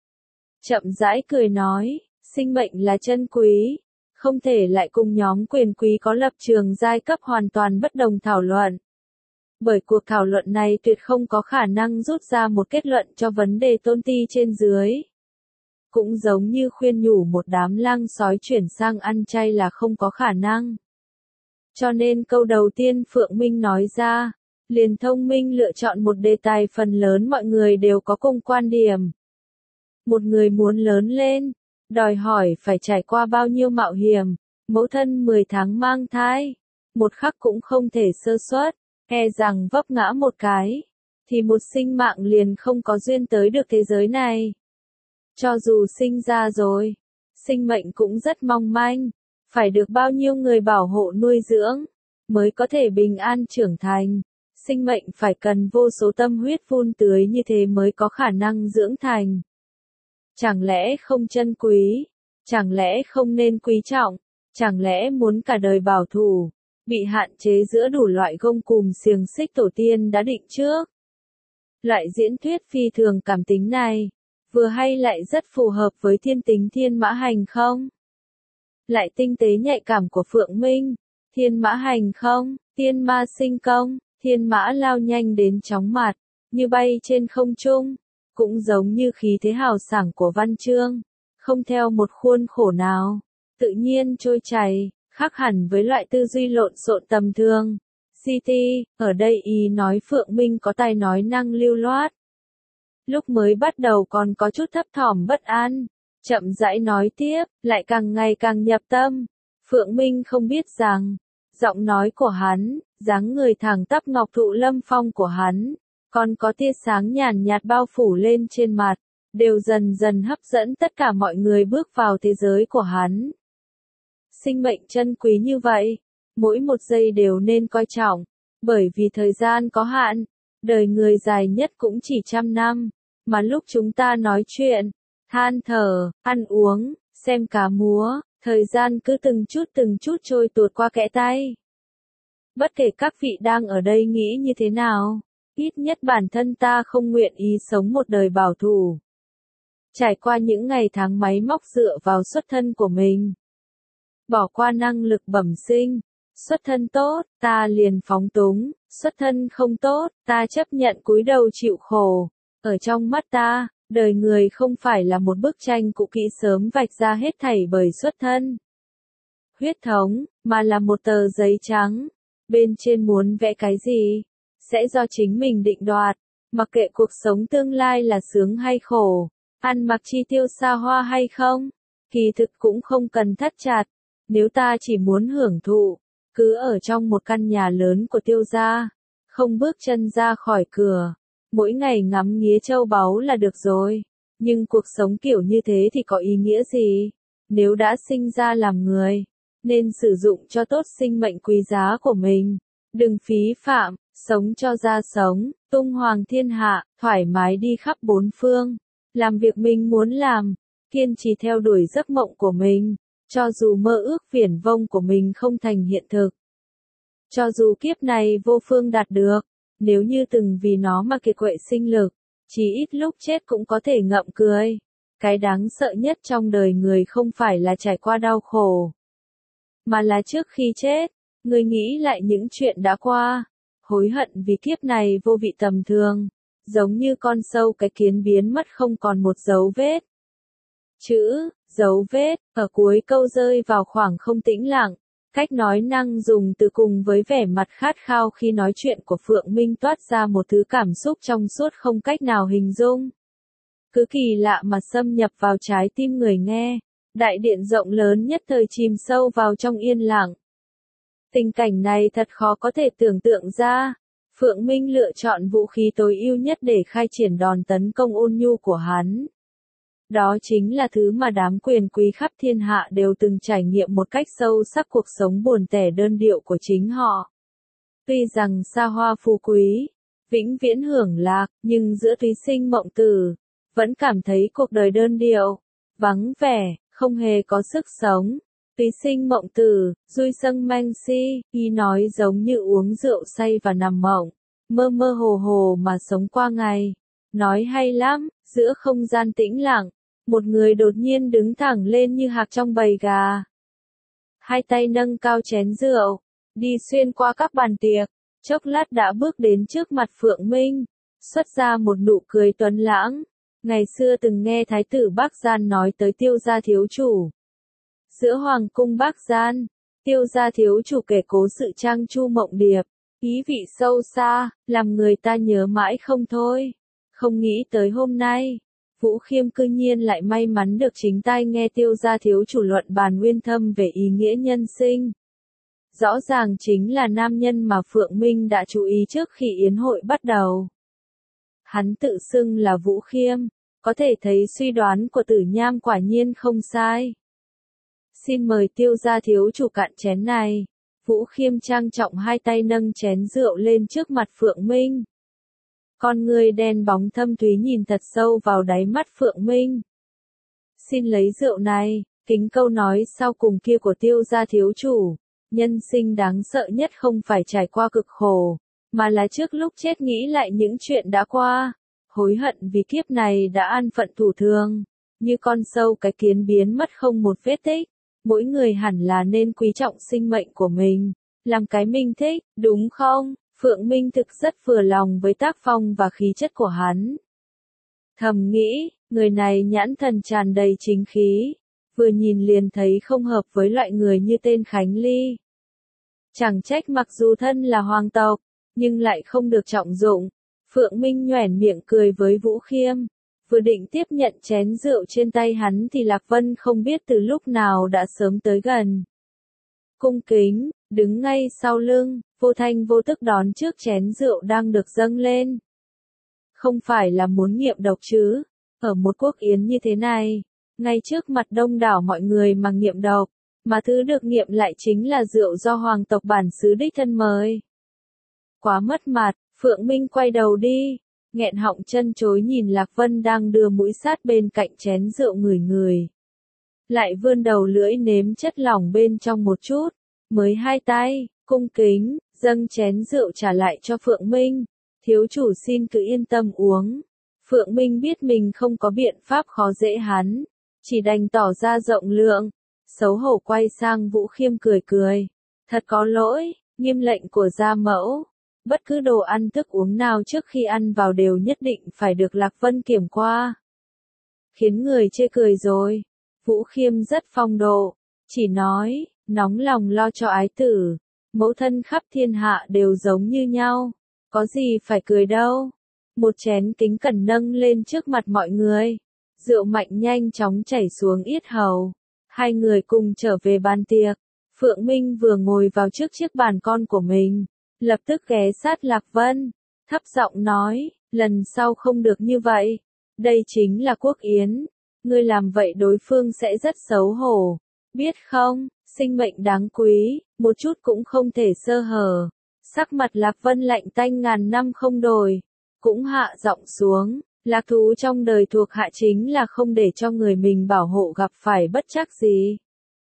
Chậm rãi cười nói, sinh mệnh là chân quý, không thể lại cùng nhóm quyền quý có lập trường giai cấp hoàn toàn bất đồng thảo luận. Bởi cuộc thảo luận này tuyệt không có khả năng rút ra một kết luận cho vấn đề tôn ti trên dưới. Cũng giống như khuyên nhủ một đám lang sói chuyển sang ăn chay là không có khả năng. Cho nên câu đầu tiên Phượng Minh nói ra, liền thông minh lựa chọn một đề tài phần lớn mọi người đều có cùng quan điểm. Một người muốn lớn lên, đòi hỏi phải trải qua bao nhiêu mạo hiểm, mẫu thân mười tháng mang thai, một khắc cũng không thể sơ suất, e rằng vấp ngã một cái, thì một sinh mạng liền không có duyên tới được thế giới này. Cho dù sinh ra rồi, sinh mệnh cũng rất mong manh, phải được bao nhiêu người bảo hộ nuôi dưỡng, mới có thể bình an trưởng thành. Sinh mệnh phải cần vô số tâm huyết vun tưới như thế mới có khả năng dưỡng thành. Chẳng lẽ không trân quý, chẳng lẽ không nên quý trọng, chẳng lẽ muốn cả đời bảo thủ, bị hạn chế giữa đủ loại gông cùm xiềng xích tổ tiên đã định trước. Loại diễn thuyết phi thường cảm tính này, vừa hay lại rất phù hợp với thiên tính Thiên Mã Hành không? Lại tinh tế nhạy cảm của Phượng Minh, Thiên Mã Hành không, Thiên Ma Sinh Công, Thiên Mã lao nhanh đến chóng mặt, như bay trên không trung, cũng giống như khí thế hào sảng của văn chương, không theo một khuôn khổ nào, tự nhiên trôi chảy, khác hẳn với loại tư duy lộn xộn tầm thường. City, ở đây ý nói Phượng Minh có tài nói năng lưu loát. Lúc mới bắt đầu còn có chút thấp thỏm bất an, chậm rãi nói tiếp, lại càng ngày càng nhập tâm. Phượng Minh không biết rằng, giọng nói của hắn, dáng người thẳng tắp ngọc thụ lâm phong của hắn, còn có tia sáng nhàn nhạt bao phủ lên trên mặt, đều dần dần hấp dẫn tất cả mọi người bước vào thế giới của hắn. Sinh mệnh chân quý như vậy, mỗi một giây đều nên coi trọng, bởi vì thời gian có hạn, đời người dài nhất cũng chỉ trăm năm, mà lúc chúng ta nói chuyện, than thở, ăn uống, xem cá múa, Thời gian cứ từng chút từng chút trôi tuột qua kẽ tay. Bất kể các vị đang ở đây nghĩ như thế nào, ít nhất bản thân ta không nguyện ý sống một đời bảo thủ. Trải qua những ngày tháng máy móc dựa vào xuất thân của mình. Bỏ qua năng lực bẩm sinh. Xuất thân tốt, ta liền phóng túng, xuất thân không tốt, ta chấp nhận cúi đầu chịu khổ. Ở trong mắt ta, đời người không phải là một bức tranh cũ kỹ sớm vạch ra hết thảy bởi xuất thân, huyết thống, mà là một tờ giấy trắng. Bên trên muốn vẽ cái gì, sẽ do chính mình định đoạt, mặc kệ cuộc sống tương lai là sướng hay khổ, ăn mặc chi tiêu xa hoa hay không, kỳ thực cũng không cần thắt chặt. Nếu ta chỉ muốn hưởng thụ, cứ ở trong một căn nhà lớn của Tiêu gia, không bước chân ra khỏi cửa, mỗi ngày ngắm nghía châu báu là được rồi. Nhưng cuộc sống kiểu như thế thì có ý nghĩa gì? Nếu đã sinh ra làm người, nên sử dụng cho tốt sinh mệnh quý giá của mình. Đừng phí phạm, sống cho ra sống, tung hoàng thiên hạ, thoải mái đi khắp bốn phương. Làm việc mình muốn làm, kiên trì theo đuổi giấc mộng của mình. Cho dù mơ ước viển vông của mình không thành hiện thực. Cho dù kiếp này vô phương đạt được, nếu như từng vì nó mà kiệt quệ sinh lực, chỉ ít lúc chết cũng có thể ngậm cười. Cái đáng sợ nhất trong đời người không phải là trải qua đau khổ, mà là trước khi chết, người nghĩ lại những chuyện đã qua, hối hận vì kiếp này vô vị tầm thường, giống như con sâu cái kiến biến mất không còn một dấu vết. Chữ, dấu vết, ở cuối câu rơi vào khoảng không tĩnh lặng. Cách nói năng dùng từ cùng với vẻ mặt khát khao khi nói chuyện của Phượng Minh toát ra một thứ cảm xúc trong suốt không cách nào hình dung. Cứ kỳ lạ mà xâm nhập vào trái tim người nghe. Đại điện rộng lớn nhất thời chìm sâu vào trong yên lặng. Tình cảnh này thật khó có thể tưởng tượng ra. Phượng Minh lựa chọn vũ khí tối ưu nhất để khai triển đòn tấn công ôn nhu của hắn. Đó chính là thứ mà đám quyền quý khắp thiên hạ đều từng trải nghiệm một cách sâu sắc cuộc sống buồn tẻ đơn điệu của chính họ. Tuy rằng xa hoa phú quý, vĩnh viễn hưởng lạc, nhưng giữa Thúy Sinh Mộng Tử, vẫn cảm thấy cuộc đời đơn điệu, vắng vẻ, không hề có sức sống. Thúy Sinh Mộng Tử, Dui Sâng Manh Si, y nói giống như uống rượu say và nằm mộng, mơ mơ hồ hồ mà sống qua ngày. Nói hay lắm, giữa không gian tĩnh lặng, một người đột nhiên đứng thẳng lên như hạc trong bầy gà. Hai tay nâng cao chén rượu, đi xuyên qua các bàn tiệc, chốc lát đã bước đến trước mặt Phượng Minh, xuất ra một nụ cười tuấn lãng. Ngày xưa từng nghe Thái tử Bắc Gian nói tới Tiêu gia thiếu chủ. Giữa Hoàng cung Bắc Gian, Tiêu gia thiếu chủ kể cố sự trang chu mộng điệp, ý vị sâu xa, làm người ta nhớ mãi không thôi. Không nghĩ tới hôm nay, Vũ Khiêm cư nhiên lại may mắn được chính tai nghe Tiêu gia thiếu chủ luận bàn nguyên thâm về ý nghĩa nhân sinh. Rõ ràng chính là nam nhân mà Phượng Minh đã chú ý trước khi yến hội bắt đầu. Hắn tự xưng là Vũ Khiêm, có thể thấy suy đoán của Tử Nham quả nhiên không sai. Xin mời Tiêu gia thiếu chủ cạn chén này. Vũ Khiêm trang trọng hai tay nâng chén rượu lên trước mặt Phượng Minh. Con người đen bóng thâm thúy nhìn thật sâu vào đáy mắt Phượng Minh. Xin lấy rượu này, kính câu nói sau cùng kia của Tiêu gia thiếu chủ. Nhân sinh đáng sợ nhất không phải trải qua cực khổ, mà là trước lúc chết nghĩ lại những chuyện đã qua. Hối hận vì kiếp này đã an phận thủ thường, như con sâu cái kiến biến mất không một vết tích. Mỗi người hẳn là nên quý trọng sinh mệnh của mình, làm cái mình thích, đúng không? Phượng Minh thực rất vừa lòng với tác phong và khí chất của hắn. Thầm nghĩ, người này nhãn thần tràn đầy chính khí, vừa nhìn liền thấy không hợp với loại người như tên Khánh Ly. Chẳng trách mặc dù thân là hoàng tộc, nhưng lại không được trọng dụng. Phượng Minh nhoẻn miệng cười với Vũ Khiêm, vừa định tiếp nhận chén rượu trên tay hắn thì Lạc Vân không biết từ lúc nào đã sớm tới gần. Cung kính, đứng ngay sau lưng, vô thanh vô tức đón trước chén rượu đang được dâng lên. Không phải là muốn nghiệm độc chứ, ở một quốc yến như thế này, ngay trước mặt đông đảo mọi người mà nghiệm độc, mà thứ được nghiệm lại chính là rượu do hoàng tộc bản xứ đích thân mời. Quá mất mặt, Phượng Minh quay đầu đi, nghẹn họng chân chối nhìn Lạc Vân đang đưa mũi sát bên cạnh chén rượu ngửi ngửi. lại vươn đầu lưỡi nếm chất lỏng bên trong một chút, mới hai tay, cung kính, dâng chén rượu trả lại cho Phượng Minh. Thiếu chủ xin cứ yên tâm uống. Phượng Minh biết mình không có biện pháp khó dễ hắn, chỉ đành tỏ ra rộng lượng, xấu hổ quay sang Vũ Khiêm cười cười. Thật có lỗi, nghiêm lệnh của gia mẫu. Bất cứ đồ ăn thức uống nào trước khi ăn vào đều nhất định phải được Lạc Vân kiểm qua. Khiến người chê cười rồi. Vũ Khiêm rất phong độ, chỉ nói, nóng lòng lo cho ái tử. Mẫu thân khắp thiên hạ đều giống như nhau, có gì phải cười đâu. Một chén kính cẩn nâng lên trước mặt mọi người. Rượu mạnh nhanh chóng chảy xuống yết hầu. Hai người cùng trở về bàn tiệc. Phượng Minh vừa ngồi vào trước chiếc bàn con của mình, lập tức ghé sát Lạc Vân, thấp giọng nói, lần sau không được như vậy. Đây chính là quốc yến, ngươi làm vậy đối phương sẽ rất xấu hổ, biết không, sinh mệnh đáng quý, một chút cũng không thể sơ hở. Sắc mặt Lạc Vân lạnh tanh ngàn năm không đổi, cũng hạ giọng xuống, lạc thú trong đời thuộc hạ chính là không để cho người mình bảo hộ gặp phải bất trắc gì.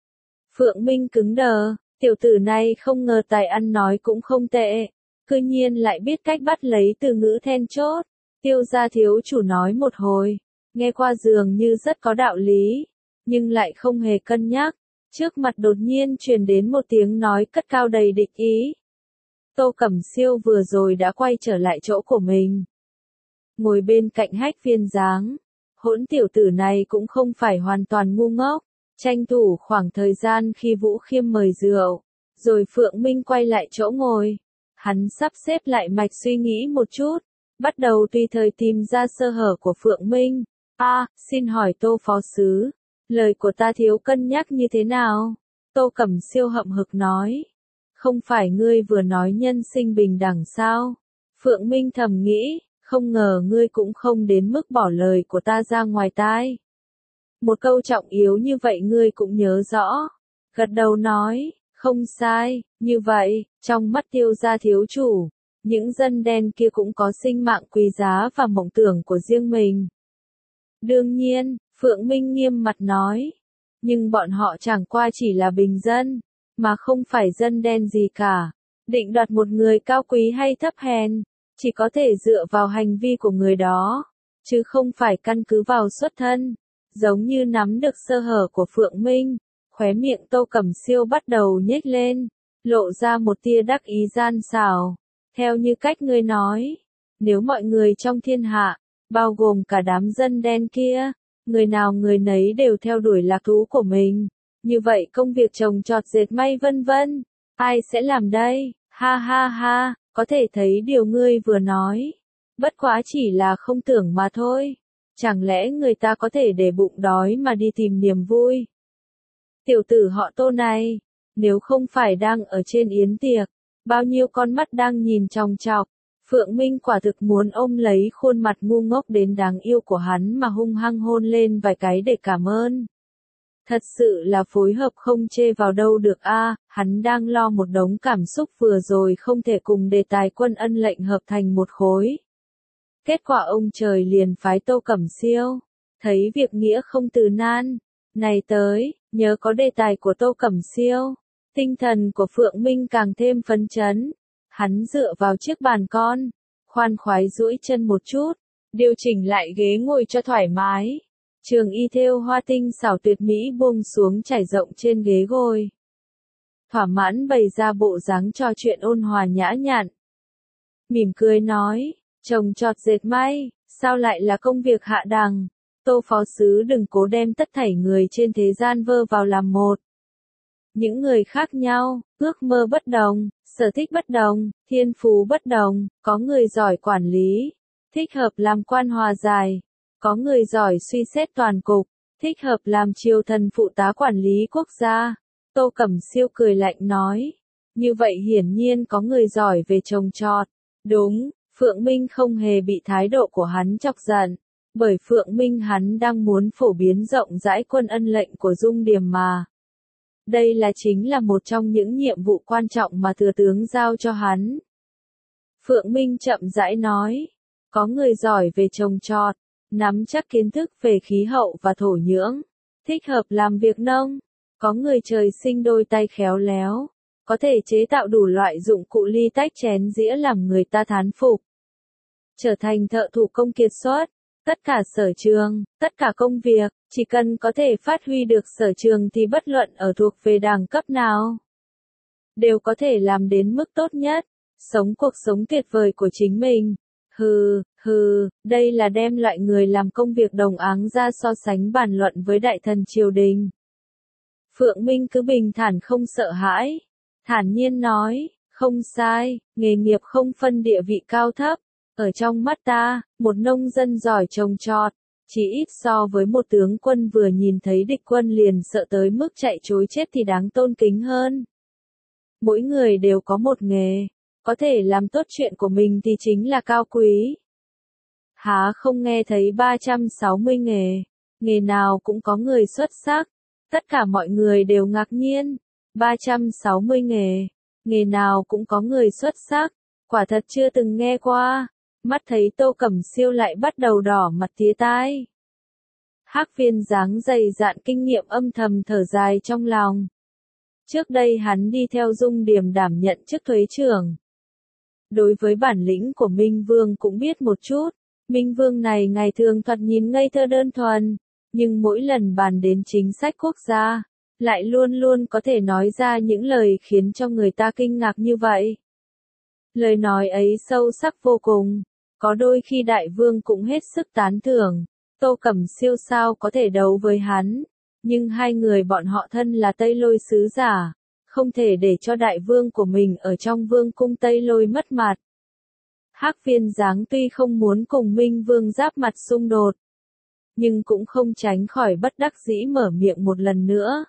Phượng Minh cứng đờ, tiểu tử này không ngờ tài ăn nói cũng không tệ, cư nhiên lại biết cách bắt lấy từ ngữ then chốt. Tiêu gia thiếu chủ nói một hồi, nghe qua dường như rất có đạo lý, nhưng lại không hề cân nhắc. Trước mặt đột nhiên truyền đến một tiếng nói cất cao đầy địch ý. Tô Cẩm Siêu vừa rồi đã quay trở lại chỗ của mình, ngồi bên cạnh Hách Viên Giáng. Hỗn tiểu tử này cũng không phải hoàn toàn ngu ngốc, tranh thủ khoảng thời gian khi Vũ Khiêm mời rượu, rồi Phượng Minh quay lại chỗ ngồi. Hắn sắp xếp lại mạch suy nghĩ một chút, bắt đầu tùy thời tìm ra sơ hở của Phượng Minh. A, à, xin hỏi Tô phó sứ, lời của ta thiếu cân nhắc như thế nào? Tô Cẩm Siêu hậm hực nói. Không phải ngươi vừa nói nhân sinh bình đẳng sao? Phượng Minh thầm nghĩ, không ngờ ngươi cũng không đến mức bỏ lời của ta ra ngoài tai. Một câu trọng yếu như vậy ngươi cũng nhớ rõ. Gật đầu nói, không sai, như vậy, trong mắt Tiêu gia thiếu chủ, những dân đen kia cũng có sinh mạng quý giá và mộng tưởng của riêng mình. Đương nhiên, Phượng Minh nghiêm mặt nói, nhưng bọn họ chẳng qua chỉ là bình dân, mà không phải dân đen gì cả. Định đoạt một người cao quý hay thấp hèn, chỉ có thể dựa vào hành vi của người đó, chứ không phải căn cứ vào xuất thân. Giống như nắm được sơ hở của Phượng Minh, khóe miệng Tô Cẩm Siêu bắt đầu nhếch lên, lộ ra một tia đắc ý gian xảo. Theo như cách ngươi nói, nếu mọi người trong thiên hạ, bao gồm cả đám dân đen kia, người nào người nấy đều theo đuổi lạc thú của mình, như vậy công việc trồng trọt dệt may vân vân, ai sẽ làm đây? Ha ha ha, có thể thấy điều ngươi vừa nói, bất quá chỉ là không tưởng mà thôi. Chẳng lẽ người ta có thể để bụng đói mà đi tìm niềm vui? Tiểu tử họ Tô này, nếu không phải đang ở trên yến tiệc, bao nhiêu con mắt đang nhìn chòng chọc, Phượng Minh quả thực muốn ôm lấy khuôn mặt ngu ngốc đến đáng yêu của hắn mà hung hăng hôn lên vài cái để cảm ơn. Thật sự là phối hợp không chê vào đâu được a, à, hắn đang lo một đống cảm xúc vừa rồi không thể cùng đề tài quân ân lệnh hợp thành một khối. Kết quả ông trời liền phái Tô Cẩm Siêu, thấy việc nghĩa không từ nan, này tới, nhớ có đề tài của Tô Cẩm Siêu, tinh thần của Phượng Minh càng thêm phấn chấn. Hắn dựa vào chiếc bàn con, khoan khoái duỗi chân một chút, điều chỉnh lại ghế ngồi cho thoải mái. Trường y thêu hoa tinh xảo tuyệt mỹ buông xuống trải rộng trên ghế ngồi. Thỏa mãn bày ra bộ dáng trò chuyện ôn hòa nhã nhặn. Mỉm cười nói, trồng trọt dệt may, sao lại là công việc hạ đẳng? Tô phó sứ đừng cố đem tất thảy người trên thế gian vơ vào làm một. Những người khác nhau, ước mơ bất đồng, sở thích bất đồng, thiên phú bất đồng, có người giỏi quản lý, thích hợp làm quan hòa giải, có người giỏi suy xét toàn cục, thích hợp làm triều thần phụ tá quản lý quốc gia. Tô Cẩm Siêu cười lạnh nói, như vậy hiển nhiên có người giỏi về trồng trọt. Đúng, Phượng Minh không hề bị thái độ của hắn chọc giận, bởi Phượng Minh hắn đang muốn phổ biến rộng rãi quân ân lệnh của Dung Điềm mà. Đây là chính là một trong những nhiệm vụ quan trọng mà thừa tướng giao cho hắn. Phượng Minh chậm rãi nói, có người giỏi về trồng trọt, nắm chắc kiến thức về khí hậu và thổ nhưỡng, thích hợp làm việc nông. Có người trời sinh đôi tay khéo léo, có thể chế tạo đủ loại dụng cụ ly tách chén dĩa làm người ta thán phục. Trở thành thợ thủ công kiệt xuất, tất cả sở trường, tất cả công việc, chỉ cần có thể phát huy được sở trường thì bất luận ở thuộc về đẳng cấp nào, đều có thể làm đến mức tốt nhất, sống cuộc sống tuyệt vời của chính mình. Hừ, hừ, đây là đem loại người làm công việc đồng áng ra so sánh bàn luận với đại thần triều đình. Phượng Minh cứ bình thản không sợ hãi, thản nhiên nói, không sai, nghề nghiệp không phân địa vị cao thấp. Ở trong mắt ta, một nông dân giỏi trồng trọt, chỉ ít so với một tướng quân vừa nhìn thấy địch quân liền sợ tới mức chạy trối chết thì đáng tôn kính hơn. Mỗi người đều có một nghề, có thể làm tốt chuyện của mình thì chính là cao quý. Há không nghe thấy ba trăm sáu mươi nghề, nghề nào cũng có người xuất sắc. Tất cả mọi người đều ngạc nhiên, ba trăm sáu mươi nghề, nghề nào cũng có người xuất sắc, quả thật chưa từng nghe qua. Mắt thấy Tô Cẩm Siêu lại bắt đầu đỏ mặt tía tai. Hắc Viên dáng dày dạn kinh nghiệm âm thầm thở dài trong lòng. Trước đây hắn đi theo Dung Điềm đảm nhận chức thuế trưởng. Đối với bản lĩnh của Minh Vương cũng biết một chút, Minh Vương này ngày thường thoạt nhìn ngây thơ đơn thuần, nhưng mỗi lần bàn đến chính sách quốc gia, lại luôn luôn có thể nói ra những lời khiến cho người ta kinh ngạc như vậy. Lời nói ấy sâu sắc vô cùng, có đôi khi đại vương cũng hết sức tán thưởng, Tô Cẩm Siêu sao có thể đấu với hắn, nhưng hai người bọn họ thân là Tây Lôi sứ giả, không thể để cho đại vương của mình ở trong vương cung Tây Lôi mất mặt. Hắc Viên dáng tuy không muốn cùng Minh Vương giáp mặt xung đột, nhưng cũng không tránh khỏi bất đắc dĩ mở miệng một lần nữa.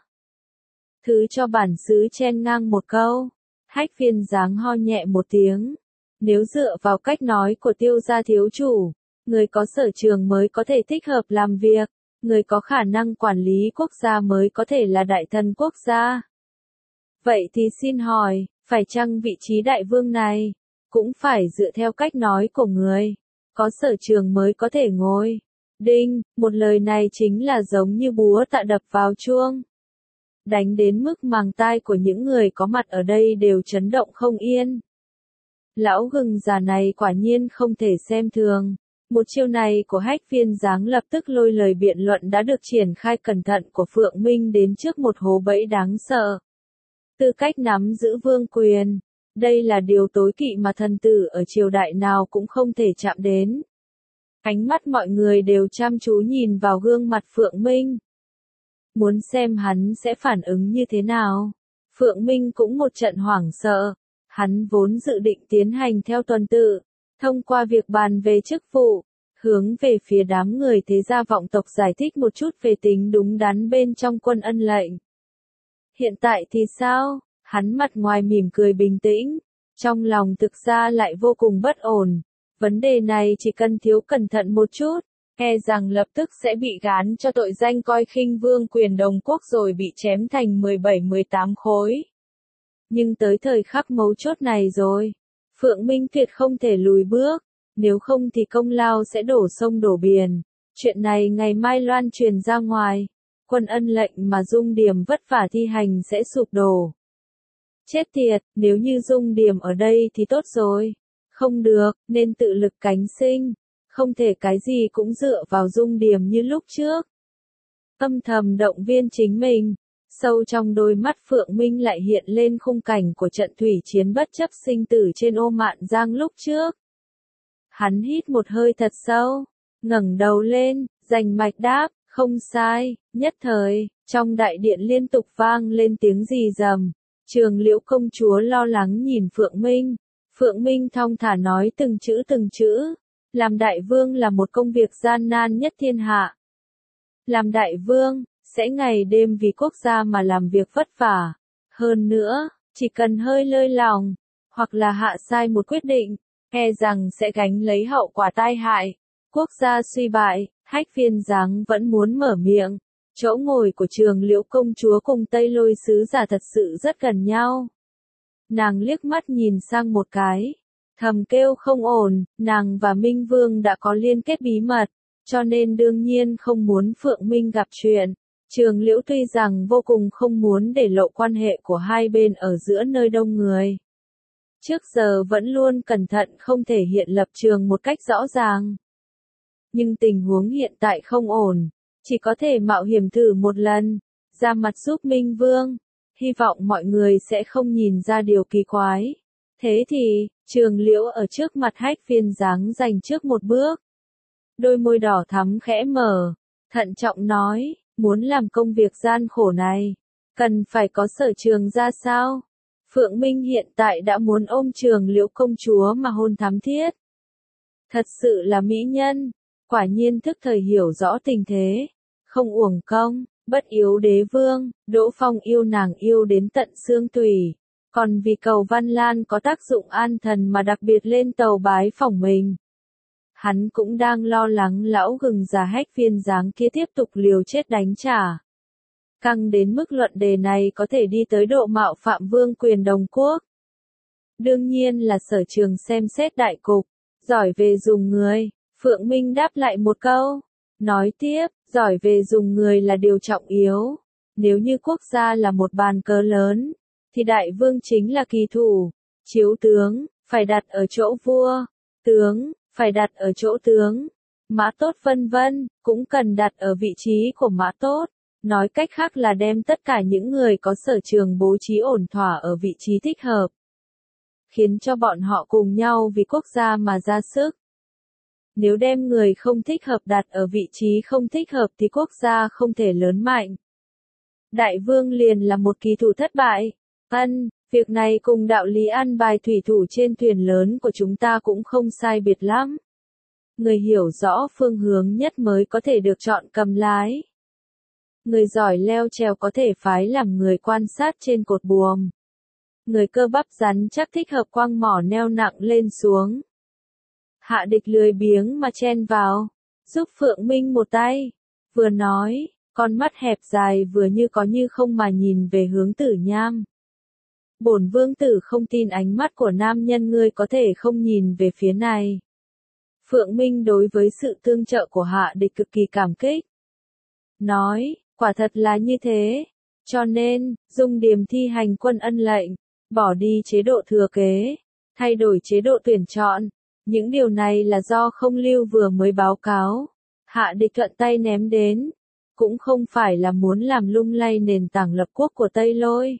Thứ cho bản xứ chen ngang một câu, Hắc Viên dáng ho nhẹ một tiếng. Nếu dựa vào cách nói của Tiêu gia thiếu chủ, người có sở trường mới có thể thích hợp làm việc, người có khả năng quản lý quốc gia mới có thể là đại thần quốc gia. Vậy thì xin hỏi, phải chăng vị trí đại vương này, cũng phải dựa theo cách nói của người, có sở trường mới có thể ngồi. Đinh, một lời này chính là giống như búa tạ đập vào chuông. Đánh đến mức màng tai của những người có mặt ở đây đều chấn động không yên. Lão gừng già này quả nhiên không thể xem thường. Một chiêu này của Hách Viên dáng lập tức lôi lời biện luận đã được triển khai cẩn thận của Phượng Minh đến trước một hố bẫy đáng sợ. Tư cách nắm giữ vương quyền, đây là điều tối kỵ mà thần tử ở triều đại nào cũng không thể chạm đến. Ánh mắt mọi người đều chăm chú nhìn vào gương mặt Phượng Minh. Muốn xem hắn sẽ phản ứng như thế nào. Phượng Minh cũng một trận hoảng sợ. Hắn vốn dự định tiến hành theo tuần tự, thông qua việc bàn về chức vụ, hướng về phía đám người thế gia vọng tộc giải thích một chút về tính đúng đắn bên trong quân ân lệnh. Hiện tại thì sao? Hắn mặt ngoài mỉm cười bình tĩnh, trong lòng thực ra lại vô cùng bất ổn. Vấn đề này chỉ cần thiếu cẩn thận một chút, e rằng lập tức sẽ bị gán cho tội danh coi khinh vương quyền đồng quốc rồi bị chém thành mười bảy mười tám khối. Nhưng tới thời khắc mấu chốt này rồi, Phượng Minh tuyệt không thể lùi bước, nếu không thì công lao sẽ đổ sông đổ biển. Chuyện này ngày mai loan truyền ra ngoài, quân ân lệnh mà Dung Điềm vất vả thi hành sẽ sụp đổ. Chết tiệt, nếu như Dung Điềm ở đây thì tốt rồi. Không được, nên tự lực cánh sinh, không thể cái gì cũng dựa vào Dung Điềm như lúc trước. Âm thầm động viên chính mình. Sâu trong đôi mắt Phượng Minh lại hiện lên khung cảnh của trận thủy chiến bất chấp sinh tử trên Ô Mạn Giang lúc trước. Hắn hít một hơi thật sâu, ngẩng đầu lên, rành mạch đáp, không sai, nhất thời, trong đại điện liên tục vang lên tiếng rì rầm. Trường Liễu công chúa lo lắng nhìn Phượng Minh, Phượng Minh thong thả nói từng chữ từng chữ, làm đại vương là một công việc gian nan nhất thiên hạ. Làm đại vương, sẽ ngày đêm vì quốc gia mà làm việc vất vả. Hơn nữa, chỉ cần hơi lơi lòng, hoặc là hạ sai một quyết định, e rằng sẽ gánh lấy hậu quả tai hại. Quốc gia suy bại, Hách Viên dáng vẫn muốn mở miệng. Chỗ ngồi của Trường Liễu công chúa cùng Tây Lôi sứ giả thật sự rất gần nhau. Nàng liếc mắt nhìn sang một cái, thầm kêu không ổn, nàng và Minh Vương đã có liên kết bí mật, cho nên đương nhiên không muốn Phượng Minh gặp chuyện. Trường Liễu tuy rằng vô cùng không muốn để lộ quan hệ của hai bên ở giữa nơi đông người. Trước giờ vẫn luôn cẩn thận không thể hiện lập trường một cách rõ ràng. Nhưng tình huống hiện tại không ổn, chỉ có thể mạo hiểm thử một lần, ra mặt giúp Minh Vương, hy vọng mọi người sẽ không nhìn ra điều kỳ quái. Thế thì, Trường Liễu ở trước mặt Hách Viên Giáng giành trước một bước. Đôi môi đỏ thắm khẽ mở, thận trọng nói, muốn làm công việc gian khổ này, cần phải có sở trường ra sao? Phượng Minh hiện tại đã muốn ôm Trường Liễu công chúa mà hôn thắm thiết. Thật sự là mỹ nhân, quả nhiên thức thời hiểu rõ tình thế, không uổng công, bất yếu đế vương, Đỗ Phong yêu nàng yêu đến tận xương tủy, còn vì cầu Văn Lan có tác dụng an thần mà đặc biệt lên tàu bái phỏng mình. Hắn cũng đang lo lắng lão gừng già Hách Viên Giáng kia tiếp tục liều chết đánh trả. Căng đến mức luận đề này có thể đi tới độ mạo phạm vương quyền đồng quốc. Đương nhiên là sở trường xem xét đại cục, giỏi về dùng người, Phượng Minh đáp lại một câu. Nói tiếp, giỏi về dùng người là điều trọng yếu. Nếu như quốc gia là một bàn cờ lớn, thì đại vương chính là kỳ thủ, chiếu tướng, phải đặt ở chỗ vua, tướng, phải đặt ở chỗ tướng, mã tốt vân vân, cũng cần đặt ở vị trí của mã tốt. Nói cách khác là đem tất cả những người có sở trường bố trí ổn thỏa ở vị trí thích hợp, khiến cho bọn họ cùng nhau vì quốc gia mà ra sức. Nếu đem người không thích hợp đặt ở vị trí không thích hợp thì quốc gia không thể lớn mạnh. Đại vương liền là một kỳ thủ thất bại. Ân, việc này cùng đạo lý an bài thủy thủ trên thuyền lớn của chúng ta cũng không sai biệt lắm. Người hiểu rõ phương hướng nhất mới có thể được chọn cầm lái. Người giỏi leo trèo có thể phái làm người quan sát trên cột buồm. Người cơ bắp rắn chắc thích hợp quăng mỏ neo nặng lên xuống. Hạ Địch lười biếng mà chen vào, giúp Phượng Minh một tay. Vừa nói, con mắt hẹp dài vừa như có như không mà nhìn về hướng Tử Nham. Bổn vương tử không tin ánh mắt của nam nhân ngươi có thể không nhìn về phía này. Phượng Minh đối với sự tương trợ của Hạ Địch cực kỳ cảm kích. Nói, quả thật là như thế. Cho nên, Dung Điềm thi hành quân ân lệnh, bỏ đi chế độ thừa kế, thay đổi chế độ tuyển chọn. Những điều này là do Không Lưu vừa mới báo cáo. Hạ Địch thuận tay ném đến. Cũng không phải là muốn làm lung lay nền tảng lập quốc của Tây Lôi,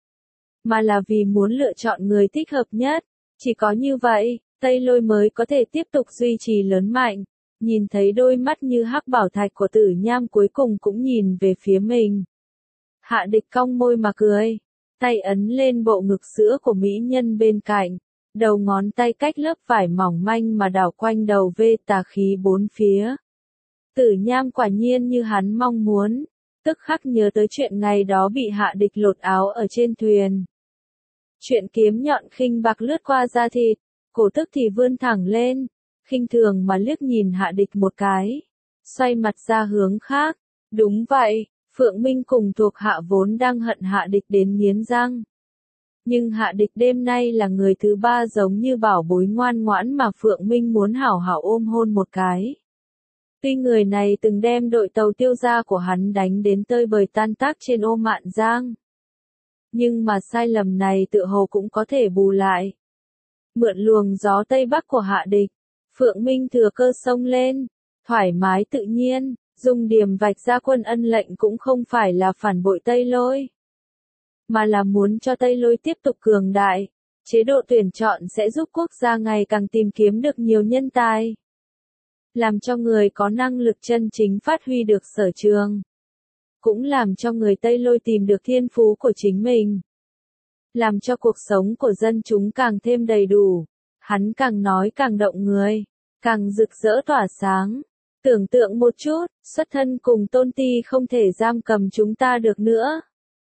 mà là vì muốn lựa chọn người thích hợp nhất. Chỉ có như vậy, Tây Lôi mới có thể tiếp tục duy trì lớn mạnh. Nhìn thấy đôi mắt như hắc bảo thạch của Tử Nham cuối cùng cũng nhìn về phía mình. Hạ Địch cong môi mà cười, tay ấn lên bộ ngực sữa của mỹ nhân bên cạnh, đầu ngón tay cách lớp vải mỏng manh mà đảo quanh đầu vê tà khí bốn phía. Tử Nham quả nhiên như hắn mong muốn, tức khắc nhớ tới chuyện ngày đó bị Hạ Địch lột áo ở trên thuyền. Chuyện kiếm nhọn khinh bạc lướt qua da thịt, cổ tức thì vươn thẳng lên, khinh thường mà liếc nhìn Hạ Địch một cái, xoay mặt ra hướng khác. Đúng vậy, Phượng Minh cùng thuộc hạ vốn đang hận Hạ Địch đến nghiến răng. Nhưng Hạ Địch đêm nay là người thứ ba giống như bảo bối ngoan ngoãn mà Phượng Minh muốn hảo hảo ôm hôn một cái. Tuy người này từng đem đội tàu tiêu gia của hắn đánh đến tơi bời tan tác trên ô Mạn Giang, nhưng mà sai lầm này tự hồ cũng có thể bù lại. Mượn luồng gió Tây Bắc của Hạ Địch, Phượng Minh thừa cơ xông lên, thoải mái tự nhiên, Dung Điềm vạch ra quân ân lệnh cũng không phải là phản bội Tây Lôi, mà là muốn cho Tây Lôi tiếp tục cường đại. Chế độ tuyển chọn sẽ giúp quốc gia ngày càng tìm kiếm được nhiều nhân tài, làm cho người có năng lực chân chính phát huy được sở trường, cũng làm cho người Tây Lôi tìm được thiên phú của chính mình, làm cho cuộc sống của dân chúng càng thêm đầy đủ. Hắn càng nói càng động người, càng rực rỡ tỏa sáng. Tưởng tượng một chút, xuất thân cùng Tôn Ti không thể giam cầm chúng ta được nữa.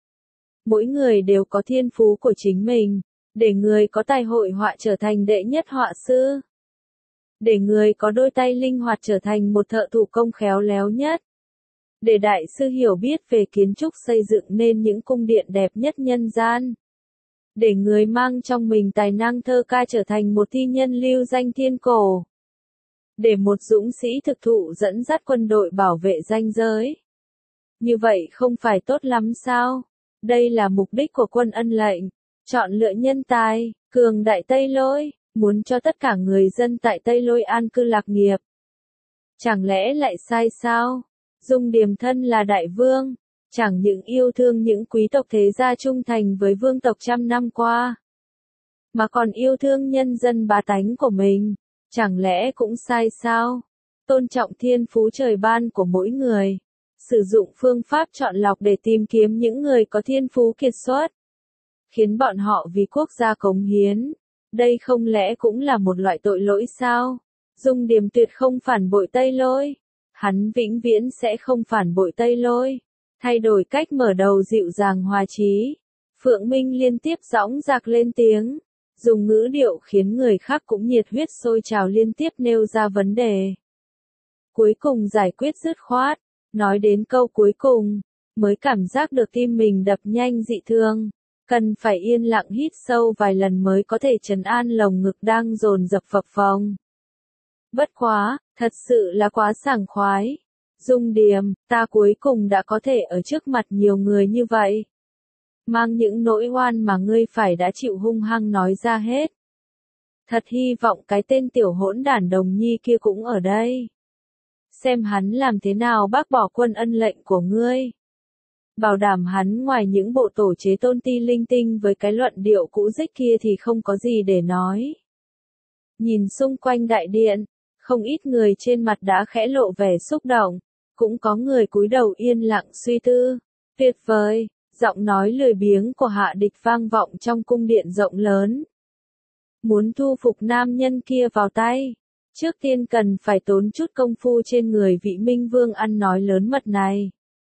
Mỗi người đều có thiên phú của chính mình, để người có tài hội họa trở thành đệ nhất họa sư, để người có đôi tay linh hoạt trở thành một thợ thủ công khéo léo nhất, để đại sư hiểu biết về kiến trúc xây dựng nên những cung điện đẹp nhất nhân gian, để người mang trong mình tài năng thơ ca trở thành một thi nhân lưu danh thiên cổ, để một dũng sĩ thực thụ dẫn dắt quân đội bảo vệ ranh giới. Như vậy không phải tốt lắm sao? Đây là mục đích của quân ân lệnh. Chọn lựa nhân tài, cường đại Tây Lôi, muốn cho tất cả người dân tại Tây Lôi an cư lạc nghiệp. Chẳng lẽ lại sai sao? Dung Điềm thân là đại vương, chẳng những yêu thương những quý tộc thế gia trung thành với vương tộc trăm năm qua, mà còn yêu thương nhân dân bá tánh của mình, chẳng lẽ cũng sai sao? Tôn trọng thiên phú trời ban của mỗi người, sử dụng phương pháp chọn lọc để tìm kiếm những người có thiên phú kiệt xuất, khiến bọn họ vì quốc gia cống hiến, đây không lẽ cũng là một loại tội lỗi sao? Dung Điềm tuyệt không phản bội Tây Lôi, hắn vĩnh viễn sẽ không phản bội Tây Lôi, thay đổi cách mở đầu dịu dàng hòa trí. Phượng Minh liên tiếp dõng dạc lên tiếng, dùng ngữ điệu khiến người khác cũng nhiệt huyết sôi trào liên tiếp nêu ra vấn đề. Cuối cùng giải quyết dứt khoát, nói đến câu cuối cùng, mới cảm giác được tim mình đập nhanh dị thường, cần phải yên lặng hít sâu vài lần mới có thể trấn an lồng ngực đang dồn dập phập phồng. Bất quá, thật sự là quá sảng khoái. Dung Điềm, ta cuối cùng đã có thể ở trước mặt nhiều người như vậy. Mang những nỗi oan mà ngươi phải đã chịu hung hăng nói ra hết. Thật hy vọng cái tên tiểu hỗn đản Đồng Nhi kia cũng ở đây. Xem hắn làm thế nào bác bỏ quân ân lệnh của ngươi. Bảo đảm hắn ngoài những bộ tổ chế tôn ti linh tinh với cái luận điệu cũ dích kia thì không có gì để nói. Nhìn xung quanh đại điện, không ít người trên mặt đã khẽ lộ vẻ xúc động, cũng có người cúi đầu yên lặng suy tư. Tuyệt vời, giọng nói lười biếng của Hạ Địch vang vọng trong cung điện rộng lớn. Muốn thu phục nam nhân kia vào tay, trước tiên cần phải tốn chút công phu trên người vị minh vương ăn nói lớn mật này.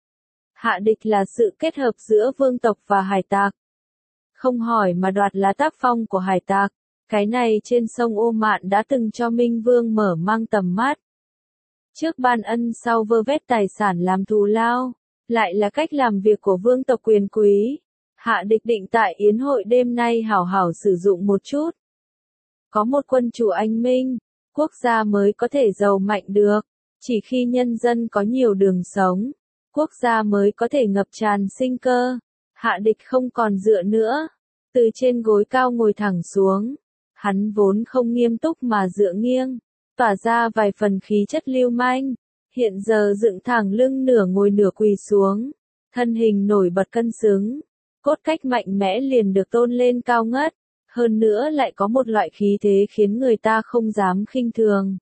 Hạ Địch là sự kết hợp giữa vương tộc và hải tặc. Không hỏi mà đoạt là tác phong của hải tặc. Cái này trên sông Ô Mạn đã từng cho Minh Vương mở mang tầm mắt. Trước ban ân sau vơ vét tài sản làm thù lao, lại là cách làm việc của vương tộc quyền quý. Hạ Địch định tại yến hội đêm nay hảo hảo sử dụng một chút. Có một quân chủ anh minh, quốc gia mới có thể giàu mạnh được. Chỉ khi nhân dân có nhiều đường sống, quốc gia mới có thể ngập tràn sinh cơ. Hạ Địch không còn dựa nữa, từ trên gối cao ngồi thẳng xuống. Hắn vốn không nghiêm túc mà dựa nghiêng, tỏa ra vài phần khí chất lưu manh, hiện giờ dựng thẳng lưng nửa ngồi nửa quỳ xuống, thân hình nổi bật cân xứng, cốt cách mạnh mẽ liền được tôn lên cao ngất, hơn nữa lại có một loại khí thế khiến người ta không dám khinh thường.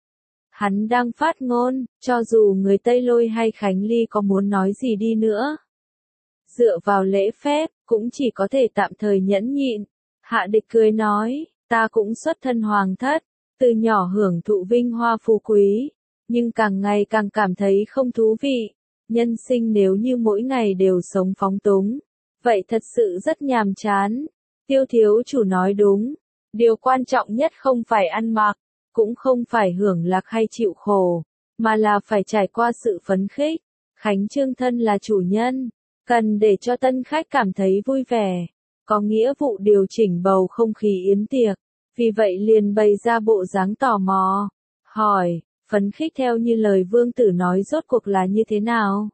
Hắn đang phát ngôn, cho dù người Tây Lôi hay Khánh Ly có muốn nói gì đi nữa, dựa vào lễ phép, cũng chỉ có thể tạm thời nhẫn nhịn. Hạ Địch cười nói, ta cũng xuất thân hoàng thất, từ nhỏ hưởng thụ vinh hoa phú quý, nhưng càng ngày càng cảm thấy không thú vị. Nhân sinh nếu như mỗi ngày đều sống phóng túng, vậy thật sự rất nhàm chán. Tiêu thiếu chủ nói đúng, điều quan trọng nhất không phải ăn mặc, cũng không phải hưởng lạc hay chịu khổ, mà là phải trải qua sự phấn khích. Khánh Trương thân là chủ nhân, cần để cho tân khách cảm thấy vui vẻ, có nghĩa vụ điều chỉnh bầu không khí yến tiệc, vì vậy liền bày ra bộ dáng tò mò, hỏi, phấn khích theo như lời vương tử nói rốt cuộc là như thế nào?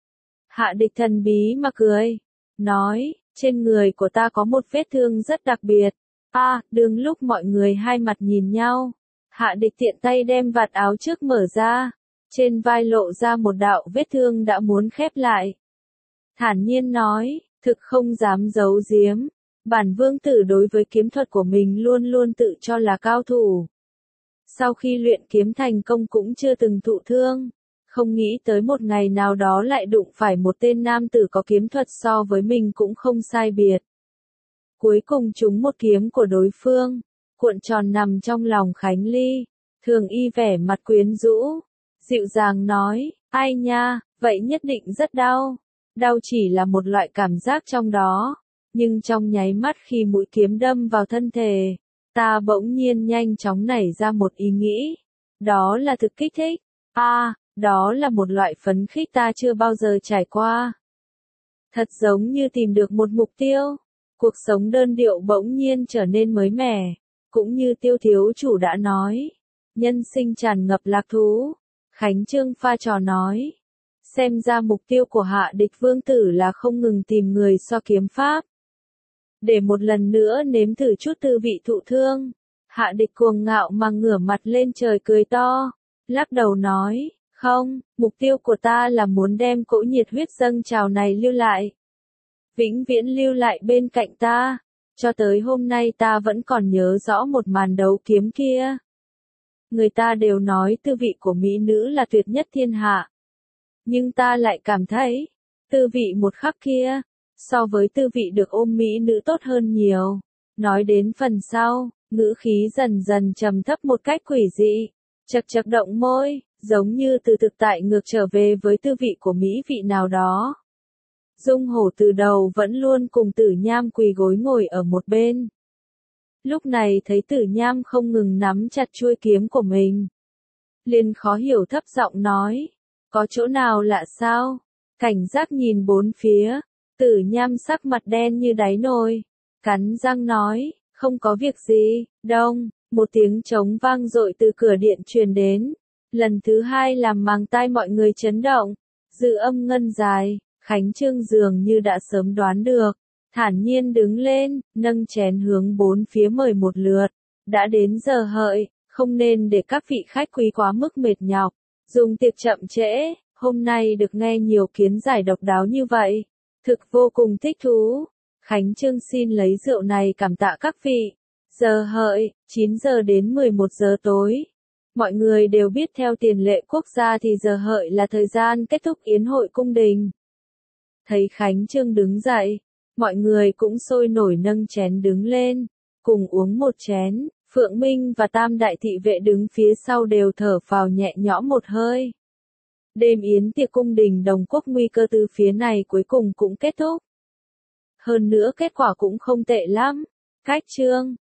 Hạ Địch thần bí mà cười, nói, trên người của ta có một vết thương rất đặc biệt. A, à, đương lúc mọi người hai mặt nhìn nhau, Hạ Địch tiện tay đem vạt áo trước mở ra, trên vai lộ ra một đạo vết thương đã muốn khép lại. Thản nhiên nói, thực không dám giấu giếm, bản vương tử đối với kiếm thuật của mình luôn luôn tự cho là cao thủ. Sau khi luyện kiếm thành công cũng chưa từng thụ thương, không nghĩ tới một ngày nào đó lại đụng phải một tên nam tử có kiếm thuật so với mình cũng không sai biệt. Cuối cùng trúng một kiếm của đối phương, cuộn tròn nằm trong lòng Khánh Ly, thường y vẻ mặt quyến rũ, dịu dàng nói, ai nha, vậy nhất định rất đau. Đau chỉ là một loại cảm giác trong đó, nhưng trong nháy mắt khi mũi kiếm đâm vào thân thể, ta bỗng nhiên nhanh chóng nảy ra một ý nghĩ, đó là thực kích thích, a, à, đó là một loại phấn khích ta chưa bao giờ trải qua. Thật giống như tìm được một mục tiêu, cuộc sống đơn điệu bỗng nhiên trở nên mới mẻ, cũng như Tiêu thiếu chủ đã nói, nhân sinh tràn ngập lạc thú. Khánh Trương pha trò nói, Xem ra mục tiêu của Hạ Địch Vương tử là không ngừng tìm người so kiếm pháp. Để một lần nữa nếm thử chút tư vị thụ thương. Hạ Địch cuồng ngạo mà ngửa mặt lên trời cười to. Lắc đầu nói, không, mục tiêu của ta là muốn đem cỗ nhiệt huyết dâng trào này lưu lại. Vĩnh viễn lưu lại bên cạnh ta. Cho tới hôm nay ta vẫn còn nhớ rõ một màn đấu kiếm kia. Người ta đều nói tư vị của mỹ nữ là tuyệt nhất thiên hạ. Nhưng ta lại cảm thấy, tư vị một khắc kia, so với tư vị được ôm mỹ nữ tốt hơn nhiều. Nói đến phần sau, ngữ khí dần dần trầm thấp một cách quỷ dị, chật chật động môi, giống như từ thực tại ngược trở về với tư vị của mỹ vị nào đó. Dung Hổ từ đầu vẫn luôn cùng Tử Nham quỳ gối ngồi ở một bên. Lúc này thấy Tử Nham không ngừng nắm chặt chuôi kiếm của mình. Liền khó hiểu thấp giọng nói, có chỗ nào lạ sao? Cảnh giác nhìn bốn phía, Tử Nham sắc mặt đen như đáy nồi, cắn răng nói, không có việc gì, đông, một tiếng trống vang dội từ cửa điện truyền đến. Lần thứ hai làm màng tai mọi người chấn động, dư âm ngân dài. Khánh Trương dường như đã sớm đoán được, thản nhiên đứng lên, nâng chén hướng bốn phía mời một lượt. Đã đến giờ hợi, không nên để các vị khách quý quá mức mệt nhọc, dùng tiệc chậm trễ, hôm nay được nghe nhiều kiến giải độc đáo như vậy. Thực vô cùng thích thú. Khánh Trương xin lấy rượu này cảm tạ các vị. Giờ hợi, chín giờ đến mười một giờ tối. Mọi người đều biết theo tiền lệ quốc gia thì giờ hợi là thời gian kết thúc yến hội cung đình. Thấy Khánh Trương đứng dậy, mọi người cũng sôi nổi nâng chén đứng lên, cùng uống một chén. Phượng Minh và Tam Đại Thị Vệ đứng phía sau đều thở phào nhẹ nhõm một hơi. Đêm yến tiệc cung đình Đồng Quốc nguy cơ từ phía này cuối cùng cũng kết thúc. Hơn nữa kết quả cũng không tệ lắm. Cách Trương,